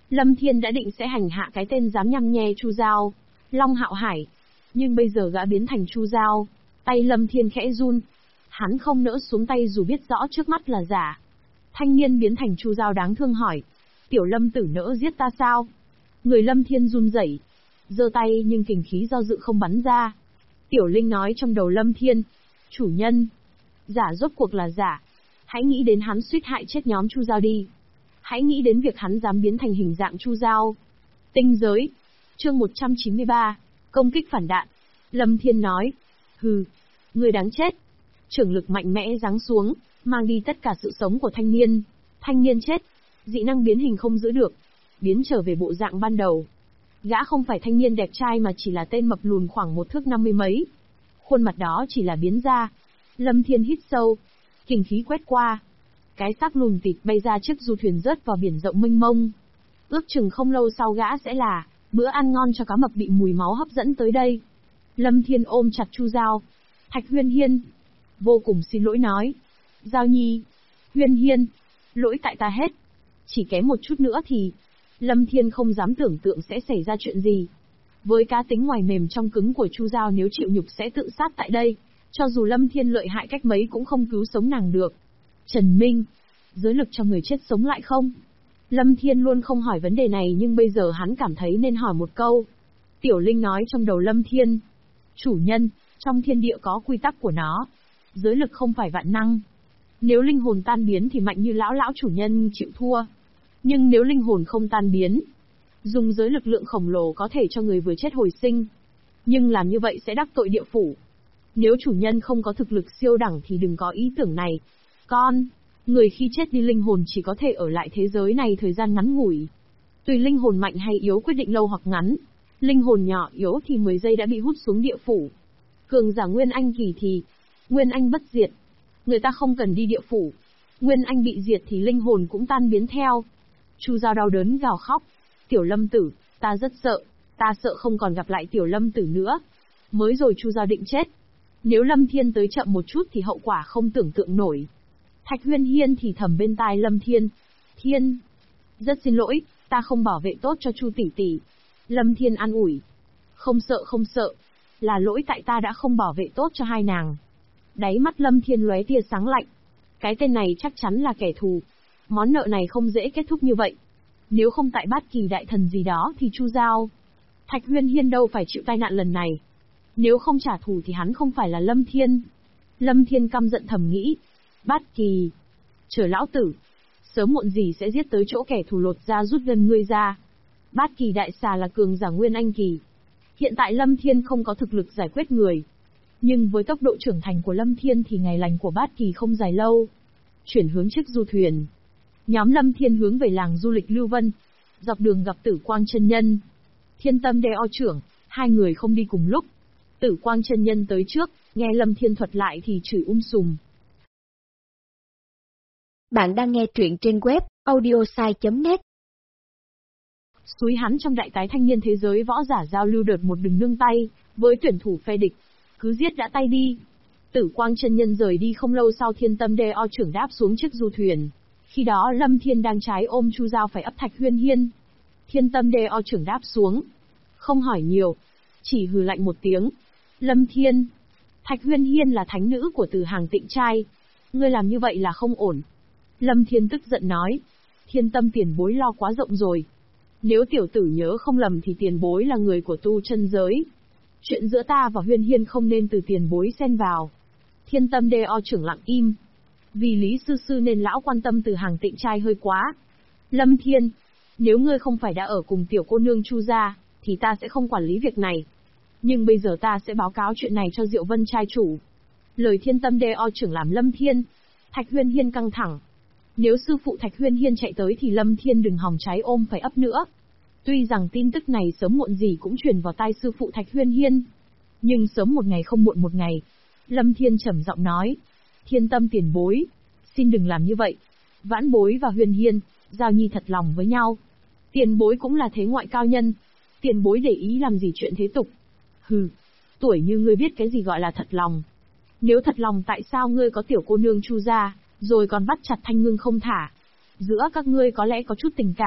Lâm Thiên đã định sẽ hành hạ cái tên dám nhăm nhe Chu Giao, Long Hạo Hải. Nhưng bây giờ gã biến thành Chu Giao, tay Lâm Thiên khẽ run. Hắn không nỡ xuống tay dù biết rõ trước mắt là giả. Thanh niên biến thành Chu Giao đáng thương hỏi. Tiểu Lâm tử nỡ giết ta sao? Người Lâm Thiên run rẩy, giơ tay nhưng kình khí do dự không bắn ra. Tiểu Linh nói trong đầu Lâm Thiên. Chủ nhân, giả rốt cuộc là giả. Hãy nghĩ đến hắn suýt hại chết nhóm Chu Giao đi. Hãy nghĩ đến việc hắn dám biến thành hình dạng Chu Giao. Tinh giới. Chương 193. Công kích phản đạn. Lâm Thiên nói. Hừ, người đáng chết. Trưởng lực mạnh mẽ giáng xuống, mang đi tất cả sự sống của thanh niên. Thanh niên chết. Dị năng biến hình không giữ được. Biến trở về bộ dạng ban đầu. Gã không phải thanh niên đẹp trai mà chỉ là tên mập lùn khoảng 1 thước 50 mấy. Khuôn mặt đó chỉ là biến ra. Lâm Thiên hít sâu. Kình khí quét qua. Cái xác lùn tịt bay ra chiếc du thuyền rớt vào biển rộng mênh mông. Ước chừng không lâu sau gã sẽ là bữa ăn ngon cho cá mập bị mùi máu hấp dẫn tới đây. Lâm Thiên ôm chặt Chu Giao. Thạch Huyên Hiên. Vô cùng xin lỗi nói. Giao Nhi. Huyên Hiên. Lỗi tại ta hết. Chỉ kém một chút nữa thì... Lâm Thiên không dám tưởng tượng sẽ xảy ra chuyện gì. Với cá tính ngoài mềm trong cứng của Chu Giao nếu chịu nhục sẽ tự sát tại đây. Cho dù Lâm Thiên lợi hại cách mấy cũng không cứu sống nàng được. Trần Minh. Giới lực cho người chết sống lại không? Lâm Thiên luôn không hỏi vấn đề này nhưng bây giờ hắn cảm thấy nên hỏi một câu. Tiểu Linh nói trong đầu Lâm Thiên. Chủ nhân, trong thiên địa có quy tắc của nó. Giới lực không phải vạn năng. Nếu linh hồn tan biến thì mạnh như lão chủ nhân chịu thua. Nhưng nếu linh hồn không tan biến, dùng giới lực lượng khổng lồ có thể cho người vừa chết hồi sinh. Nhưng làm như vậy sẽ đắc tội địa phủ. Nếu chủ nhân không có thực lực siêu đẳng thì đừng có ý tưởng này. Người khi chết đi linh hồn chỉ có thể ở lại thế giới này thời gian ngắn ngủi. Tùy linh hồn mạnh hay yếu quyết định lâu hoặc ngắn. Linh hồn nhỏ yếu thì 10 giây đã bị hút xuống địa phủ. Cường giả Nguyên Anh kỳ thì Nguyên Anh bất diệt. Người ta không cần đi địa phủ. Nguyên Anh bị diệt thì linh hồn cũng tan biến theo. Chu Giao đau đớn gào khóc. Tiểu Lâm tử, ta rất sợ. Ta sợ không còn gặp lại Tiểu Lâm tử nữa. Mới rồi Chu Giao định chết. Nếu Lâm Thiên tới chậm một chút thì hậu quả không tưởng tượng nổi. Thạch Huyên Hiên thì thầm bên tai Lâm Thiên. Thiên, rất xin lỗi, ta không bảo vệ tốt cho Chu tỷ tỷ. Lâm Thiên an ủi. Không sợ, là lỗi tại ta đã không bảo vệ tốt cho hai nàng. Đáy mắt Lâm Thiên lóe tia sáng lạnh. Cái tên này chắc chắn là kẻ thù. Món nợ này không dễ kết thúc như vậy. Nếu không tại Bát Kỳ đại thần gì đó thì Chu Giao, Thạch Huyên Hiên đâu phải chịu tai nạn lần này. Nếu không trả thù thì hắn không phải là Lâm Thiên. Lâm Thiên căm giận thầm nghĩ. Bát Kỳ, chờ lão tử, sớm muộn gì sẽ giết tới chỗ kẻ thù lột ra rút gân ngươi ra. Bát Kỳ đại xà là cường giả Nguyên Anh kỳ. Hiện tại Lâm Thiên không có thực lực giải quyết người. Nhưng với tốc độ trưởng thành của Lâm Thiên thì ngày lành của Bát Kỳ không dài lâu. Chuyển hướng chiếc du thuyền. Nhóm Lâm Thiên hướng về làng du lịch Lưu Vân. Dọc đường gặp Tử Quang chân nhân. Thiên Tâm Đeo trưởng, hai người không đi cùng lúc. Tử Quang chân nhân tới trước, nghe Lâm Thiên thuật lại thì chửi sùm. Bạn đang nghe truyện trên web audiosai.net. Xúi hắn trong đại tái thanh niên thế giới võ giả giao lưu đợt một đừng nương tay, với tuyển thủ phe địch. Cứ giết đã tay đi. Tử Quang chân nhân rời đi không lâu sau Thiên Tâm Đeo trưởng đáp xuống chiếc du thuyền. Khi đó Lâm Thiên đang trái ôm Chu Giao phải ấp Thạch Huyên Hiên. Thiên Tâm Đeo trưởng đáp xuống. Không hỏi nhiều. Chỉ hừ lạnh một tiếng. Lâm Thiên. Thạch Huyên Hiên là thánh nữ của Từ Hàng Tịnh trai. Ngươi làm như vậy là không ổn. Lâm Thiên tức giận nói. Thiên Tâm tiền bối lo quá rộng rồi. Nếu tiểu tử nhớ không lầm thì tiền bối là người của tu chân giới. Chuyện giữa ta và Huyên Hiên không nên từ tiền bối xen vào. Thiên Tâm Đeo trưởng lặng im. Vì Lý Sư Sư nên lão quan tâm Từ Hàng Tịnh trai hơi quá. Lâm Thiên, nếu ngươi không phải đã ở cùng tiểu cô nương Chu gia, thì ta sẽ không quản lý việc này. Nhưng bây giờ ta sẽ báo cáo chuyện này cho Diệu Vân trai chủ. Lời Thiên Tâm Đeo trưởng làm Lâm Thiên, Thạch Huyên Hiên căng thẳng. Nếu sư phụ Thạch Huyên Hiên chạy tới thì Lâm Thiên đừng hòng trái ôm phải ấp nữa. Tuy rằng tin tức này sớm muộn gì cũng truyền vào tai sư phụ Thạch Huyên Hiên. Nhưng sớm một ngày không muộn một ngày. Lâm Thiên trầm giọng nói. Thiên Tâm tiền bối, xin đừng làm như vậy. Vãn bối và Huyên Hiên, Giao Nhi thật lòng với nhau. Tiền bối cũng là thế ngoại cao nhân. Tiền bối để ý làm gì chuyện thế tục. Hừ, tuổi như ngươi biết cái gì gọi là thật lòng. Nếu thật lòng tại sao ngươi có tiểu cô nương Chu gia, rồi còn bắt chặt Thanh Ngưng không thả. Giữa các ngươi có lẽ có chút tình cảm,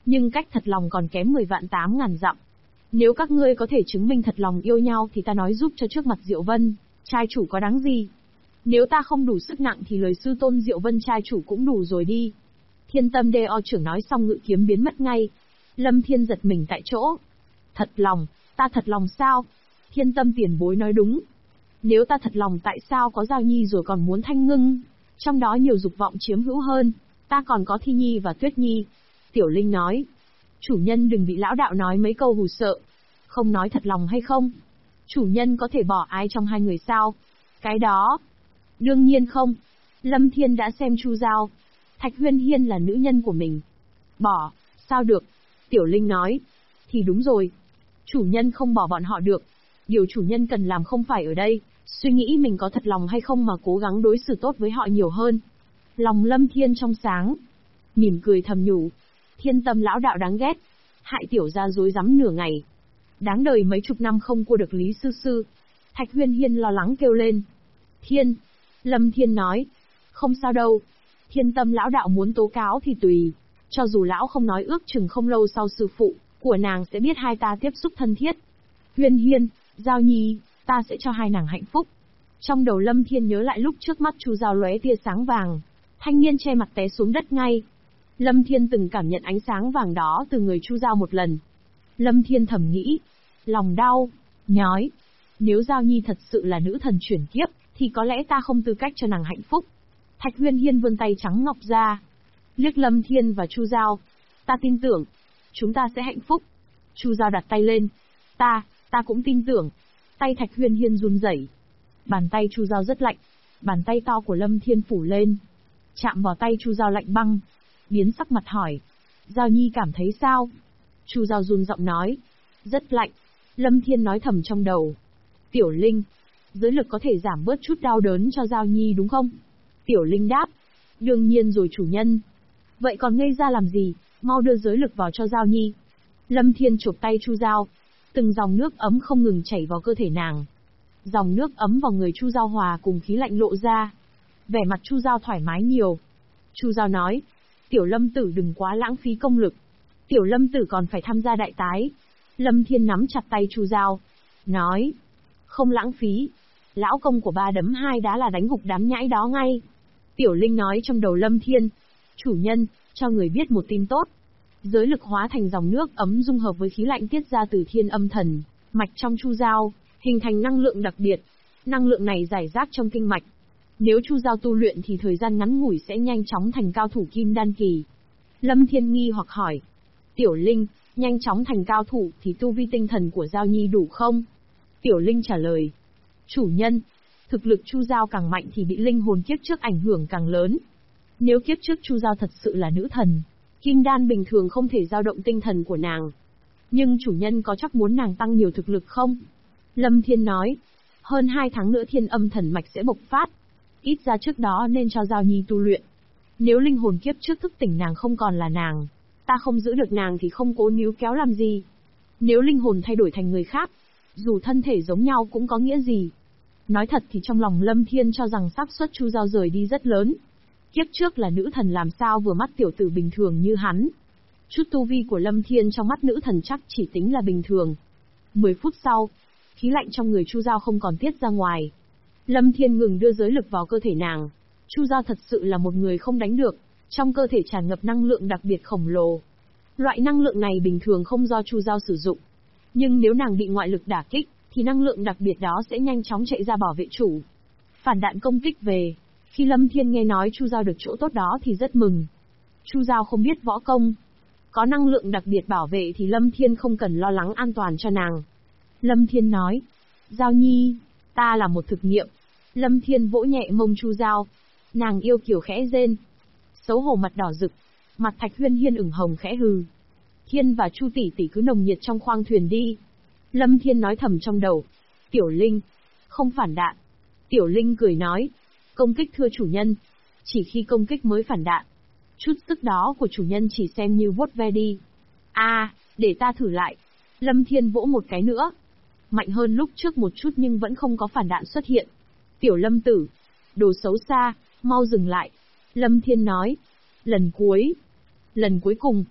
Nhưng cách thật lòng còn kém 10 vạn 8 ngàn dặm. Nếu các ngươi có thể chứng minh thật lòng yêu nhau thì ta nói giúp cho trước mặt Diệu Vân, trai chủ có đáng gì. Nếu ta không đủ sức nặng thì lời sư tôn Diệu Vân trai chủ cũng đủ rồi đi. Thiên Tâm Đeo trưởng nói xong ngự kiếm biến mất ngay. Lâm Thiên giật mình tại chỗ. Thật lòng, ta thật lòng sao? Thiên Tâm tiền bối nói đúng. Nếu ta thật lòng tại sao có Giao Nhi rồi còn muốn Thanh Ngưng? Trong đó nhiều dục vọng chiếm hữu hơn, ta còn có Thi Nhi và Tuyết Nhi. Tiểu Linh nói. Chủ nhân đừng bị lão đạo nói mấy câu hù sợ. Không nói thật lòng hay không? Chủ nhân có thể bỏ ai trong hai người sao? Cái đó. Đương nhiên không. Lâm Thiên đã xem Chu Giao. Thạch Huyên Hiên là nữ nhân của mình. Bỏ, sao được? Tiểu Linh nói. Thì đúng rồi. Chủ nhân không bỏ bọn họ được. Điều chủ nhân cần làm không phải ở đây, suy nghĩ mình có thật lòng hay không mà cố gắng đối xử tốt với họ nhiều hơn. Lòng Lâm Thiên trong sáng. Mỉm cười thầm nhủ. Thiên Tâm lão đạo đáng ghét. Hại tiểu gia dối rắm nửa ngày. Đáng đời mấy chục năm không cua được Lý Sư Sư. Thạch Huyên Hiên lo lắng kêu lên. Thiên. Lâm Thiên nói. Không sao đâu. Thiên Tâm lão đạo muốn tố cáo thì tùy. Cho dù lão không nói ước chừng không lâu sau sư phụ của nàng sẽ biết hai ta tiếp xúc thân thiết. Huyên Hiên, Giao Nhi, ta sẽ cho hai nàng hạnh phúc. Trong đầu Lâm Thiên nhớ lại lúc trước mắt Chu Giao lóe tia sáng vàng. Thanh niên che mặt té xuống đất ngay. Lâm Thiên từng cảm nhận ánh sáng vàng đó từ người Chu Giao một lần. Lâm Thiên thầm nghĩ. Lòng đau, nhói. Nếu Giao Nhi thật sự là nữ thần chuyển kiếp, thì có lẽ ta không tư cách cho nàng hạnh phúc. Thạch Huyên Hiên vươn tay trắng ngọc ra. Liếc Lâm Thiên và Chu Giao. Ta tin tưởng. Chúng ta sẽ hạnh phúc. Chu Giao đặt tay lên. Ta cũng tin tưởng. Tay Thạch Huyên Hiên run rẩy. Bàn tay Chu Giao rất lạnh. Bàn tay to của Lâm Thiên phủ lên. Chạm vào tay Chu Giao lạnh băng. Biến sắc mặt hỏi. Giao Nhi cảm thấy sao? Chu Giao run giọng nói. Rất lạnh. Lâm Thiên nói thầm trong đầu. Tiểu Linh. Giới lực có thể giảm bớt chút đau đớn cho Giao Nhi đúng không? Tiểu Linh đáp. Đương nhiên rồi chủ nhân. Vậy còn ngây ra làm gì, mau đưa giới lực vào cho Giao Nhi. Lâm Thiên chụp tay Chu Giao. Từng dòng nước ấm không ngừng chảy vào cơ thể nàng. Dòng nước ấm vào người Chu Giao hòa cùng khí lạnh lộ ra. Vẻ mặt Chu Giao thoải mái nhiều. Chu Giao nói. Tiểu Lâm tử đừng quá lãng phí công lực. Tiểu Lâm tử còn phải tham gia đại tái. Lâm Thiên nắm chặt tay Chu Giao. Nói. Không lãng phí. Lão công của ba đấm hai đá là đánh gục đám nhãi đó ngay. Tiểu Linh nói trong đầu Lâm Thiên. Chủ nhân, cho người biết một tin tốt. Giới lực hóa thành dòng nước ấm dung hợp với khí lạnh tiết ra từ Thiên Âm Thần mạch trong Chu Giao, hình thành năng lượng đặc biệt. Năng lượng này rải rác trong kinh mạch. Nếu Chu Giao tu luyện thì thời gian ngắn ngủi sẽ nhanh chóng thành cao thủ kim đan kỳ. Lâm Thiên nghi hoặc hỏi. Tiểu Linh, nhanh chóng thành cao thủ thì tu vi tinh thần của Giao Nhi đủ không? Tiểu Linh trả lời. Chủ nhân, thực lực Chu Giao càng mạnh thì bị linh hồn kiếp trước ảnh hưởng càng lớn. Nếu kiếp trước Chu Giao thật sự là nữ thần, kim đan bình thường không thể dao động tinh thần của nàng. Nhưng chủ nhân có chắc muốn nàng tăng nhiều thực lực không? Lâm Thiên nói. Hơn 2 tháng nữa Thiên Âm Thần mạch sẽ bộc phát. Ít ra trước đó nên cho Giao Nhi tu luyện. Nếu linh hồn kiếp trước thức tỉnh nàng không còn là nàng, ta không giữ được nàng thì không cố níu kéo làm gì. Nếu linh hồn thay đổi thành người khác, dù thân thể giống nhau cũng có nghĩa gì. Nói thật thì trong lòng Lâm Thiên cho rằng xác suất Chu Giao rời đi rất lớn. Kiếp trước là nữ thần làm sao vừa mắt tiểu tử bình thường như hắn. Chút tu vi của Lâm Thiên trong mắt nữ thần chắc chỉ tính là bình thường. 10 phút sau, khí lạnh trong người Chu Giao không còn tiết ra ngoài. Lâm Thiên ngừng đưa giới lực vào cơ thể nàng. Chu Giao thật sự là một người không đánh được, trong cơ thể tràn ngập năng lượng đặc biệt khổng lồ. Loại năng lượng này bình thường không do Chu Giao sử dụng. Nhưng nếu nàng bị ngoại lực đả kích, thì năng lượng đặc biệt đó sẽ nhanh chóng chạy ra bảo vệ chủ. Phản đạn công kích về. Khi Lâm Thiên nghe nói Chu Giao được chỗ tốt đó thì rất mừng. Chu Giao không biết võ công. Có năng lượng đặc biệt bảo vệ thì Lâm Thiên không cần lo lắng an toàn cho nàng. Lâm Thiên nói. Giao Nhi, ta là một thực nghiệm. Lâm Thiên vỗ nhẹ mông Chu Giao. Nàng yêu kiều khẽ rên. Xấu hổ mặt đỏ rực. Mặt Thạch Huyên Hiên ửng hồng khẽ hừ. Thiên và Chu tỷ tỷ cứ nồng nhiệt trong khoang thuyền đi. Lâm Thiên nói thầm trong đầu. Tiểu Linh, không phản đạn. Tiểu Linh cười nói. Công kích thưa chủ nhân. Chỉ khi công kích mới phản đạn. Chút sức đó của chủ nhân chỉ xem như vuốt ve đi. Để ta thử lại. Lâm Thiên vỗ một cái nữa. Mạnh hơn lúc trước một chút nhưng vẫn không có phản đạn xuất hiện. Tiểu Lâm tử. Đồ xấu xa, mau dừng lại. Lâm Thiên nói. Lần cuối cùng.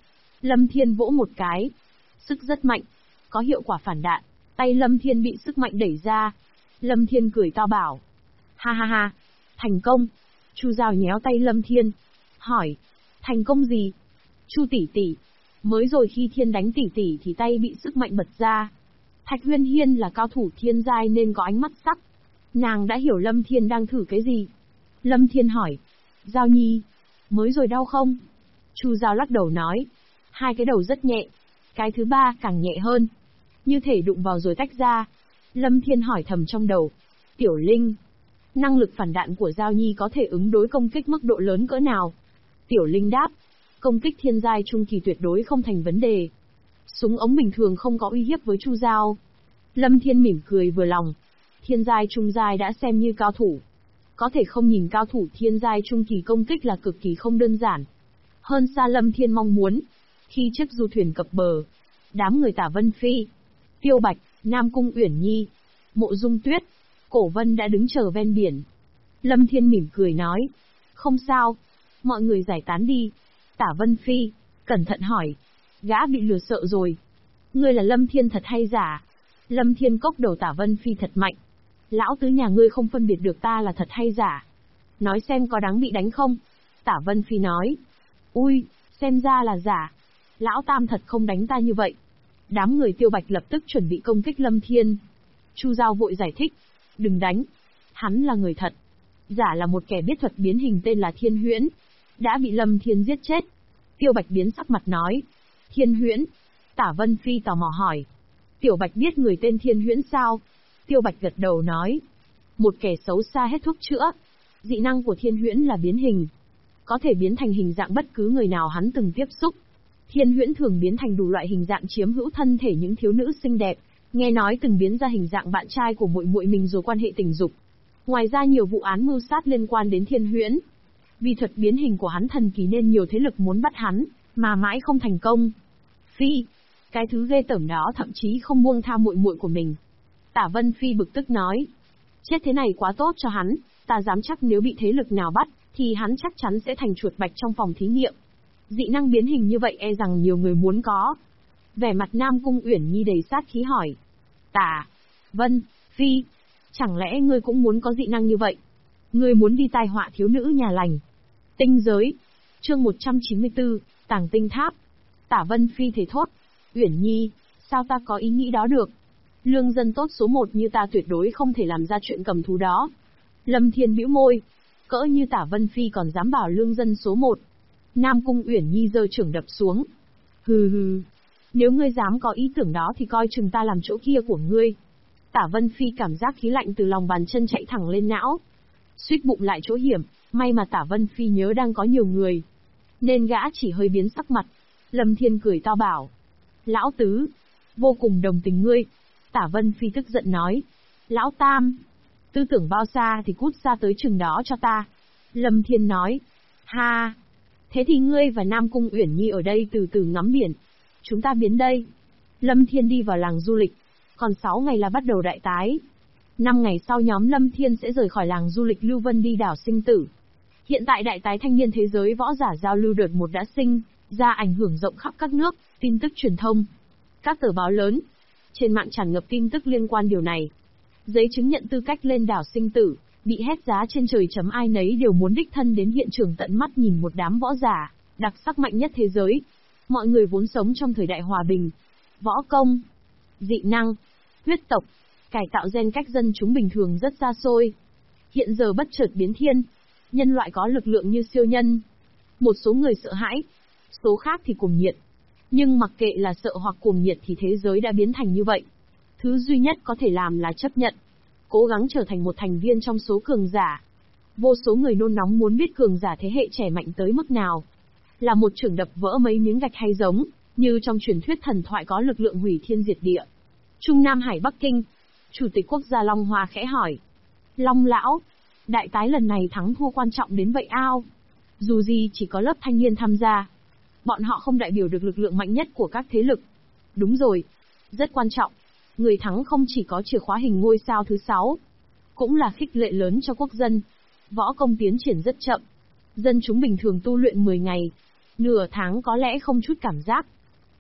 Lâm Thiên vỗ một cái. Sức rất mạnh, có hiệu quả phản đạn. Tay Lâm Thiên bị sức mạnh đẩy ra. Lâm Thiên cười to bảo. Ha ha ha, thành công. Chu Giao nhéo tay Lâm Thiên. Hỏi, thành công gì? Chu tỷ tỷ, mới rồi khi Thiên đánh tỷ tỷ thì tay bị sức mạnh bật ra. Thạch Huyên Hiên là cao thủ thiên giai nên có ánh mắt sắc. Nàng đã hiểu Lâm Thiên đang thử cái gì. Lâm Thiên hỏi, Giao Nhi, mới rồi đau không? Chu Giao lắc đầu nói, hai cái đầu rất nhẹ, cái thứ ba càng nhẹ hơn, như thể đụng vào rồi tách ra. Lâm Thiên hỏi thầm trong đầu, Tiểu Linh, năng lực phản đạn của Giao Nhi có thể ứng đối công kích mức độ lớn cỡ nào? Tiểu Linh đáp, công kích thiên giai trung kỳ tuyệt đối không thành vấn đề. Súng ống bình thường không có uy hiếp với Chu Giao. Lâm Thiên mỉm cười vừa lòng. Thiên giai trung giai đã xem như cao thủ. Có thể không nhìn cao thủ thiên giai trung kỳ công kích là cực kỳ không đơn giản. Hơn xa Lâm Thiên mong muốn. Khi chiếc du thuyền cập bờ, đám người Tả Vân Phi, Tiêu Bạch, Nam Cung Uyển Nhi, Mộ Dung Tuyết, Cổ Vân đã đứng chờ ven biển. Lâm Thiên mỉm cười nói, không sao, mọi người giải tán đi. Tả Vân Phi cẩn thận hỏi, gã bị lừa sợ rồi. Ngươi là Lâm Thiên thật hay giả? Lâm Thiên cốc đầu Tả Vân Phi thật mạnh. Lão tứ nhà ngươi không phân biệt được ta là thật hay giả. Nói xem có đáng bị đánh không? Tả Vân Phi nói, ui, xem ra là giả. Lão Tam thật không đánh ta như vậy. Đám người Tiêu Bạch lập tức chuẩn bị công kích Lâm Thiên. Chu Giao vội giải thích, đừng đánh. Hắn là người thật. Giả là một kẻ biết thuật biến hình tên là Thiên Huyễn, đã bị Lâm Thiên giết chết. Tiêu Bạch biến sắc mặt nói, Thiên Huyễn? Tả Vân Phi tò mò hỏi, Tiểu Bạch biết người tên Thiên Huyễn sao? Tiêu Bạch gật đầu nói, một kẻ xấu xa hết thuốc chữa. Dị năng của Thiên Huyễn là biến hình, có thể biến thành hình dạng bất cứ người nào hắn từng tiếp xúc. Thiên Huyễn thường biến thành đủ loại hình dạng chiếm hữu thân thể những thiếu nữ xinh đẹp, nghe nói từng biến ra hình dạng bạn trai của muội muội mình rồi quan hệ tình dục. Ngoài ra nhiều vụ án mưu sát liên quan đến Thiên Huyễn. Vì thuật biến hình của hắn thần kỳ nên nhiều thế lực muốn bắt hắn, mà mãi không thành công. Phi, cái thứ ghê tởm đó thậm chí không buông tha muội muội của mình. Tả Vân Phi bực tức nói, chết thế này quá tốt cho hắn, ta dám chắc nếu bị thế lực nào bắt, thì hắn chắc chắn sẽ thành chuột bạch trong phòng thí nghiệm. Dị năng biến hình như vậy e rằng nhiều người muốn có. Vẻ mặt Nam Cung Uyển Nhi đầy sát khí hỏi, Tả Vân Phi, chẳng lẽ ngươi cũng muốn có dị năng như vậy? Ngươi muốn đi tai họa thiếu nữ nhà lành? Tinh giới, chương 194, Tàng Tinh Tháp. Tả Vân Phi thề thốt, Uyển Nhi, sao ta có ý nghĩ đó được? Lương dân tốt số 1 như ta tuyệt đối không thể làm ra chuyện cầm thú đó. Lâm Thiên bĩu môi, cỡ như Tả Vân Phi còn dám bảo lương dân số 1. Nam Cung Uyển Nhi giơ chưởng đập xuống. Hừ hừ, nếu ngươi dám có ý tưởng đó thì coi chừng ta làm chỗ kia của ngươi. Tả Vân Phi cảm giác khí lạnh từ lòng bàn chân chạy thẳng lên não. Suýt bụng lại chỗ hiểm, may mà Tả Vân Phi nhớ đang có nhiều người, nên gã chỉ hơi biến sắc mặt. Lâm Thiên cười to bảo, Lão Tứ, vô cùng đồng tình ngươi. Tả Vân Phi tức giận nói, Lão Tam, tư tưởng bao xa thì cút xa tới chừng đó cho ta. Lâm Thiên nói, ha, thế thì ngươi và Nam Cung Uyển Nhi ở đây từ từ ngắm biển. Chúng ta biến đây. Lâm Thiên đi vào làng du lịch, còn 6 ngày là bắt đầu đại tái. 5 ngày sau nhóm Lâm Thiên sẽ rời khỏi làng du lịch Lưu Vân đi đảo Sinh Tử. Hiện tại đại tái thanh niên thế giới võ giả giao lưu đợt 1 đã sinh ra ảnh hưởng rộng khắp các nước, tin tức truyền thông, các tờ báo lớn. Trên mạng tràn ngập tin tức liên quan điều này. Giấy chứng nhận tư cách lên đảo Sinh Tử bị hét giá trên trời chấm, ai nấy đều muốn đích thân đến hiện trường tận mắt nhìn một đám võ giả đặc sắc mạnh nhất thế giới. Mọi người vốn sống trong thời đại hòa bình, võ công, dị năng, huyết tộc, cải tạo gen cách dân chúng bình thường rất xa xôi. Hiện giờ bất chợt biến thiên, nhân loại có lực lượng như siêu nhân. Một số người sợ hãi, số khác thì cuồng nhiệt. Nhưng mặc kệ là sợ hoặc cuồng nhiệt thì thế giới đã biến thành như vậy. Thứ duy nhất có thể làm là chấp nhận, cố gắng trở thành một thành viên trong số cường giả. Vô số người nôn nóng muốn biết cường giả thế hệ trẻ mạnh tới mức nào. Là một chưởng đập vỡ mấy miếng gạch hay giống như trong truyền thuyết thần thoại có lực lượng hủy thiên diệt địa. Trung Nam Hải Bắc Kinh, Chủ tịch Quốc gia Long Hoa khẽ hỏi, Long lão, đại tái lần này thắng thua quan trọng đến vậy ao? Dù gì chỉ có lớp thanh niên tham gia, bọn họ không đại biểu được lực lượng mạnh nhất của các thế lực. Đúng rồi, rất quan trọng. Người thắng không chỉ có chìa khóa hình ngôi sao thứ 6, cũng là khích lệ lớn cho quốc dân. Võ công tiến triển rất chậm. Dân chúng bình thường tu luyện 10 ngày, nửa tháng có lẽ không chút cảm giác,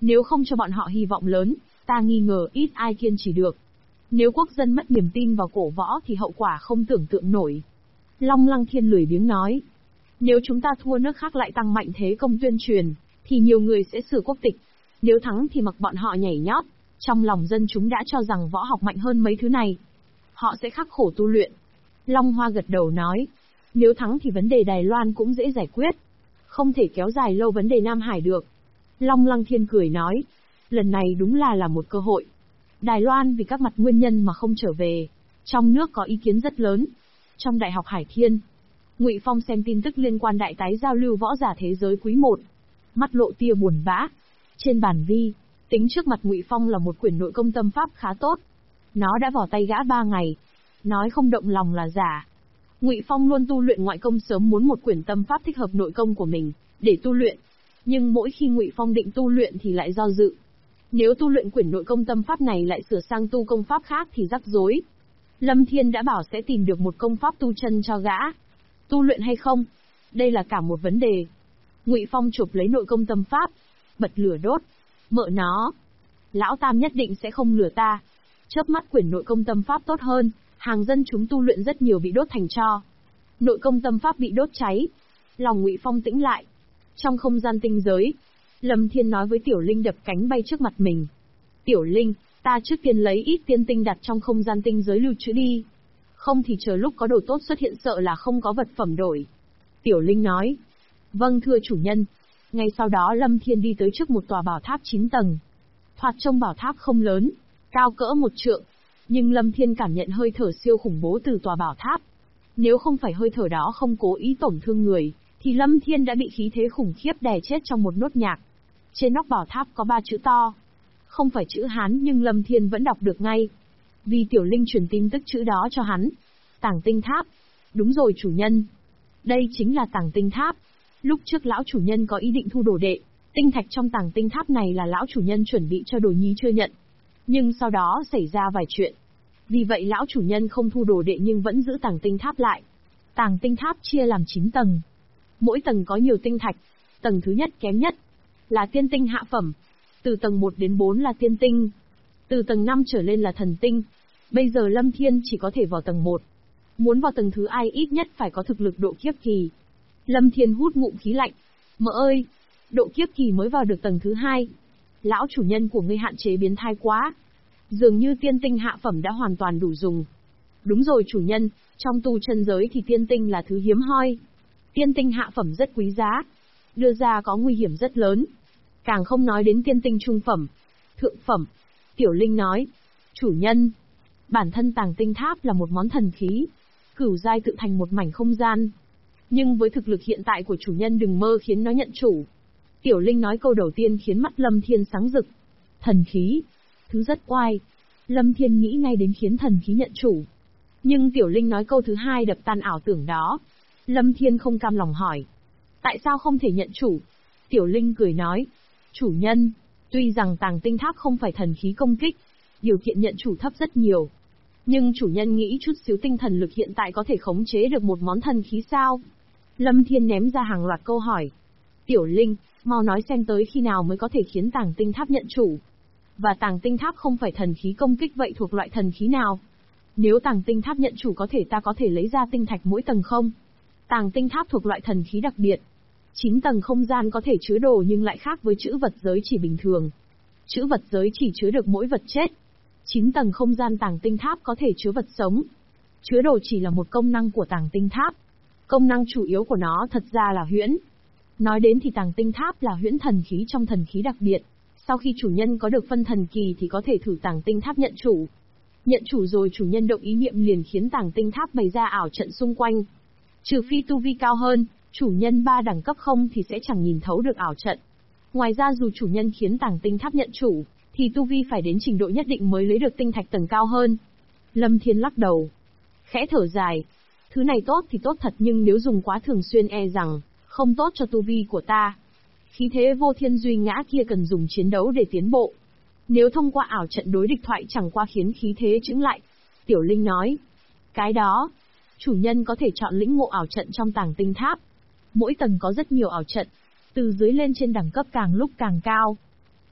Nếu không cho bọn họ hy vọng lớn, ta nghi ngờ ít ai kiên trì được. Nếu quốc dân mất niềm tin vào cổ võ thì hậu quả không tưởng tượng nổi. Long Lăng Thiên lười biếng nói. Nếu chúng ta thua nước khác lại tăng mạnh thế công tuyên truyền, thì nhiều người sẽ sửa quốc tịch. Nếu thắng thì mặc bọn họ nhảy nhót. Trong lòng dân chúng đã cho rằng võ học mạnh hơn mấy thứ này. Họ sẽ khắc khổ tu luyện. Long Hoa gật đầu nói. Nếu thắng thì vấn đề Đài Loan cũng dễ giải quyết. Không thể kéo dài lâu vấn đề Nam Hải được. Long Lăng Thiên cười nói. Lần này đúng là một cơ hội. Đài Loan vì các mặt nguyên nhân mà không trở về. Trong nước có ý kiến rất lớn. Trong Đại học Hải Thiên, Ngụy Phong xem tin tức liên quan đại tái giao lưu võ giả thế giới quý 1. Mắt lộ tia buồn bã. Trên bàn vi, tính trước mặt Ngụy Phong là một quyển nội công tâm pháp khá tốt. Nó đã vào tay gã 3 ngày. Nói không động lòng là giả. Ngụy Phong luôn tu luyện ngoại công sớm muốn một quyển tâm pháp thích hợp nội công của mình, để tu luyện. Nhưng mỗi khi Ngụy Phong định tu luyện thì lại do dự. Nếu tu luyện quyển nội công tâm pháp này lại sửa sang tu công pháp khác thì rắc rối. Lâm Thiên đã bảo sẽ tìm được một công pháp tu chân cho gã. Tu luyện hay không? Đây là cả một vấn đề. Ngụy Phong chụp lấy nội công tâm pháp, bật lửa đốt. Mợ nó. Lão Tam nhất định sẽ không lừa ta. Chớp mắt quyển nội công tâm pháp tốt hơn, hàng dân chúng tu luyện rất nhiều bị đốt thành tro. Nội công tâm pháp bị đốt cháy. Lòng Ngụy Phong tĩnh lại. Trong không gian tinh giới, Lâm Thiên nói với Tiểu Linh đập cánh bay trước mặt mình. Tiểu Linh, ta trước tiên lấy ít tiên tinh đặt trong không gian tinh giới lưu trữ đi. Không thì chờ lúc có đồ tốt xuất hiện sợ là không có vật phẩm đổi. Tiểu Linh nói. Vâng thưa chủ nhân. Ngay sau đó Lâm Thiên đi tới trước một tòa bảo tháp 9 tầng. Thoạt trông bảo tháp không lớn, cao cỡ 1 trượng. Nhưng Lâm Thiên cảm nhận hơi thở siêu khủng bố từ tòa bảo tháp. Nếu không phải hơi thở đó không cố ý tổn thương người, thì Lâm Thiên đã bị khí thế khủng khiếp đè chết trong một nốt nhạc. Trên nóc bảo tháp có 3 chữ to. Không phải chữ Hán nhưng Lâm Thiên vẫn đọc được ngay. Vì Tiểu Linh truyền tin tức chữ đó cho hắn. Tàng tinh tháp. Đúng rồi chủ nhân. Đây chính là tàng tinh tháp. Lúc trước lão chủ nhân có ý định thu đồ đệ. Tinh thạch trong tàng tinh tháp này là lão chủ nhân chuẩn bị cho đồ nhi chưa nhận. Nhưng sau đó xảy ra vài chuyện. Vì vậy lão chủ nhân không thu đồ đệ nhưng vẫn giữ tàng tinh tháp lại. Tàng tinh tháp chia làm 9 tầng. Mỗi tầng có nhiều tinh thạch. Tầng thứ nhất kém nhất là tiên tinh hạ phẩm. Từ tầng 1 đến 4 là tiên tinh. Từ tầng 5 trở lên là thần tinh. Bây giờ Lâm Thiên chỉ có thể vào tầng 1. Muốn vào tầng thứ ai ít nhất phải có thực lực độ kiếp kỳ. Lâm Thiên hút ngụm khí lạnh. Mợ ơi, độ kiếp kỳ mới vào được tầng thứ 2. Lão chủ nhân của ngươi hạn chế biến thái quá. Dường như tiên tinh hạ phẩm đã hoàn toàn đủ dùng. Đúng rồi chủ nhân, trong tu chân giới thì tiên tinh là thứ hiếm hoi. Tiên tinh hạ phẩm rất quý giá. Đưa ra có nguy hiểm rất lớn. Càng không nói đến tiên tinh trung phẩm, thượng phẩm. Tiểu Linh nói, chủ nhân, bản thân tàng tinh tháp là một món thần khí. Cửu giai tự thành một mảnh không gian. Nhưng với thực lực hiện tại của chủ nhân đừng mơ khiến nó nhận chủ. Tiểu Linh nói câu đầu tiên khiến mắt Lâm Thiên sáng rực. Thần khí. Thứ rất oai. Lâm Thiên nghĩ ngay đến khiến thần khí nhận chủ. Nhưng Tiểu Linh nói câu thứ hai đập tan ảo tưởng đó. Lâm Thiên không cam lòng hỏi. Tại sao không thể nhận chủ? Tiểu Linh cười nói. Chủ nhân, tuy rằng tàng tinh tháp không phải thần khí công kích, điều kiện nhận chủ thấp rất nhiều. Nhưng chủ nhân nghĩ chút xíu tinh thần lực hiện tại có thể khống chế được một món thần khí sao? Lâm Thiên ném ra hàng loạt câu hỏi. Tiểu Linh, mau nói xem tới khi nào mới có thể khiến tàng tinh tháp nhận chủ. Và tàng tinh tháp không phải thần khí công kích vậy thuộc loại thần khí nào? Nếu tàng tinh tháp nhận chủ ta có thể lấy ra tinh thạch mỗi tầng không? Tàng tinh tháp thuộc loại thần khí đặc biệt. 9 tầng không gian có thể chứa đồ nhưng lại khác với chữ vật giới chỉ bình thường. Chữ vật giới chỉ chứa được mỗi vật chết. 9 tầng không gian tàng tinh tháp có thể chứa vật sống. Chứa đồ chỉ là một công năng của tàng tinh tháp. Công năng chủ yếu của nó thật ra là huyễn. Nói đến thì tàng tinh tháp là huyễn thần khí trong thần khí đặc biệt. Sau khi chủ nhân có được phân thần kỳ thì có thể thử tàng tinh tháp nhận chủ. Nhận chủ rồi chủ nhân động ý niệm liền khiến tàng tinh tháp bày ra ảo trận xung quanh. Trừ phi tu vi cao hơn, chủ nhân 3 đẳng cấp không thì sẽ chẳng nhìn thấu được ảo trận. Ngoài ra dù chủ nhân khiến tàng tinh tháp nhận chủ, thì tu vi phải đến trình độ nhất định mới lấy được tinh thạch tầng cao hơn. Lâm Thiên lắc đầu. Khẽ thở dài. Thứ này tốt thì tốt thật nhưng nếu dùng quá thường xuyên e rằng không tốt cho tu vi của ta. Khí thế vô thiên duy ngã kia cần dùng chiến đấu để tiến bộ. Nếu thông qua ảo trận đối địch thoại chẳng qua khiến khí thế chững lại. Tiểu Linh nói. Cái đó, chủ nhân có thể chọn lĩnh ngộ ảo trận trong tàng tinh tháp. Mỗi tầng có rất nhiều ảo trận, từ dưới lên trên đẳng cấp càng lúc càng cao.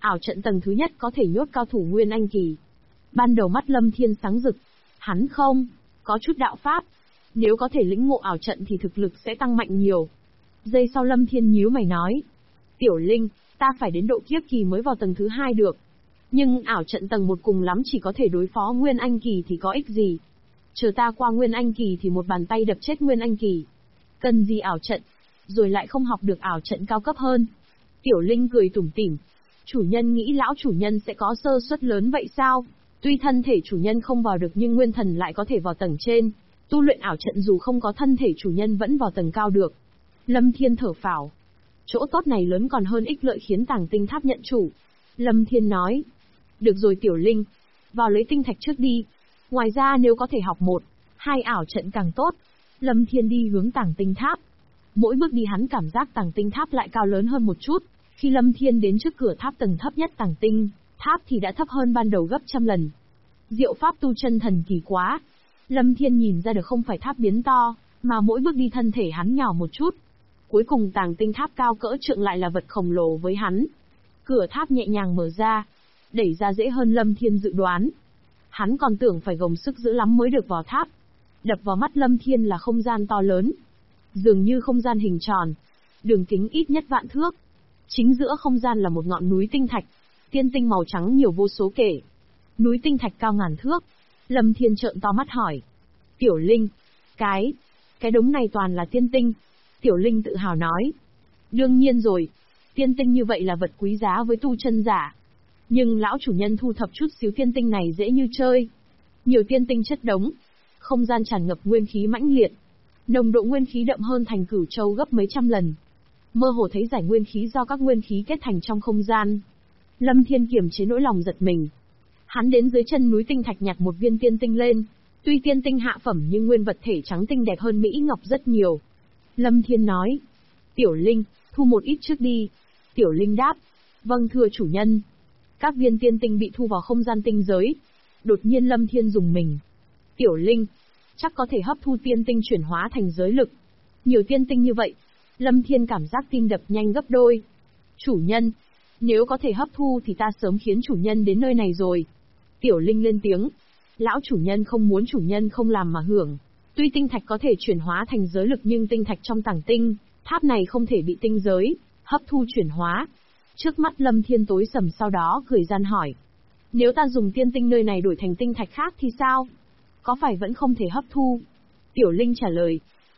Ảo trận tầng thứ nhất có thể nhốt cao thủ Nguyên Anh kỳ. Ban đầu mắt Lâm Thiên sáng rực. Hắn không có chút đạo pháp. Nếu có thể lĩnh ngộ ảo trận thì thực lực sẽ tăng mạnh nhiều. Giây sau Lâm Thiên nhíu mày nói. Tiểu Linh, ta phải đến độ kiếp kỳ mới vào tầng thứ 2 được. Nhưng ảo trận tầng 1 cùng lắm chỉ có thể đối phó Nguyên Anh kỳ thì có ích gì. Chờ ta qua Nguyên Anh kỳ thì một bàn tay đập chết Nguyên Anh kỳ. Cần gì ảo trận, rồi lại không học được ảo trận cao cấp hơn. Tiểu Linh cười tủm tỉm. Chủ nhân nghĩ lão chủ nhân sẽ có sơ suất lớn vậy sao? Tuy thân thể chủ nhân không vào được nhưng nguyên thần lại có thể vào tầng trên. Tu luyện ảo trận dù không có thân thể chủ nhân vẫn vào tầng cao được. Lâm Thiên thở phào. Chỗ tốt này lớn còn hơn ích lợi khiến Tàng Tinh Tháp nhận chủ. Lâm Thiên nói. Được rồi Tiểu Linh, vào lấy tinh thạch trước đi. Ngoài ra nếu có thể học 1, 2 ảo trận càng tốt. Lâm Thiên đi hướng Tàng Tinh Tháp. Mỗi bước đi hắn cảm giác Tàng Tinh Tháp lại cao lớn hơn một chút. Khi Lâm Thiên đến trước cửa tháp tầng thấp nhất Tàng Tinh Tháp thì đã thấp hơn ban đầu gấp trăm lần. Diệu pháp tu chân thần kỳ quá. Lâm Thiên nhìn ra được không phải tháp biến to, mà mỗi bước đi thân thể hắn nhỏ một chút. Cuối cùng Tàng Tinh Tháp cao cỡ trượng lại là vật khổng lồ với hắn. Cửa tháp nhẹ nhàng mở ra, đẩy ra dễ hơn Lâm Thiên dự đoán. Hắn còn tưởng phải gồng sức dữ lắm mới được vào tháp. Đập vào mắt Lâm Thiên là không gian to lớn. Dường như không gian hình tròn, đường kính ít nhất vạn thước. Chính giữa không gian là một ngọn núi tinh thạch, tiên tinh màu trắng nhiều vô số kể. Núi tinh thạch cao ngàn thước. Lâm Thiên trợn to mắt hỏi. Tiểu Linh, cái đống này toàn là tiên tinh. Tiểu Linh tự hào nói. Đương nhiên rồi, tiên tinh như vậy là vật quý giá với tu chân giả. Nhưng lão chủ nhân thu thập chút xíu tiên tinh này dễ như chơi. Nhiều tiên tinh chất đống, không gian tràn ngập nguyên khí mãnh liệt. Nồng độ nguyên khí đậm hơn Thành Cửu Châu gấp mấy trăm lần. Mơ hồ thấy giải nguyên khí do các nguyên khí kết thành trong không gian. Lâm Thiên kiềm chế nỗi lòng giật mình. Hắn đến dưới chân núi tinh thạch nhặt một viên tiên tinh lên. Tuy tiên tinh hạ phẩm nhưng nguyên vật thể trắng tinh đẹp hơn Mỹ Ngọc rất nhiều. Lâm Thiên nói. Tiểu Linh, thu một ít trước đi. Tiểu Linh đáp. Vâng thưa chủ nhân. Các viên tiên tinh bị thu vào không gian tinh giới. Đột nhiên Lâm Thiên dùng mình. Tiểu Linh, chắc có thể hấp thu tiên tinh chuyển hóa thành giới lực. Nhiều tiên tinh như vậy. Lâm Thiên cảm giác tim đập nhanh gấp đôi. Chủ nhân, nếu có thể hấp thu thì ta sớm khiến chủ nhân đến nơi này rồi. Tiểu Linh lên tiếng. Lão chủ nhân không muốn chủ nhân không làm mà hưởng. Tuy tinh thạch có thể chuyển hóa thành giới lực nhưng tinh thạch trong Tàng Tinh Tháp này không thể bị tinh giới hấp thu chuyển hóa. Trước mắt Lâm Thiên tối sầm sau đó cười gian hỏi. Nếu ta dùng tiên tinh nơi này đổi thành tinh thạch khác thì sao? Có phải vẫn không thể hấp thu? Tiểu Linh trả lời.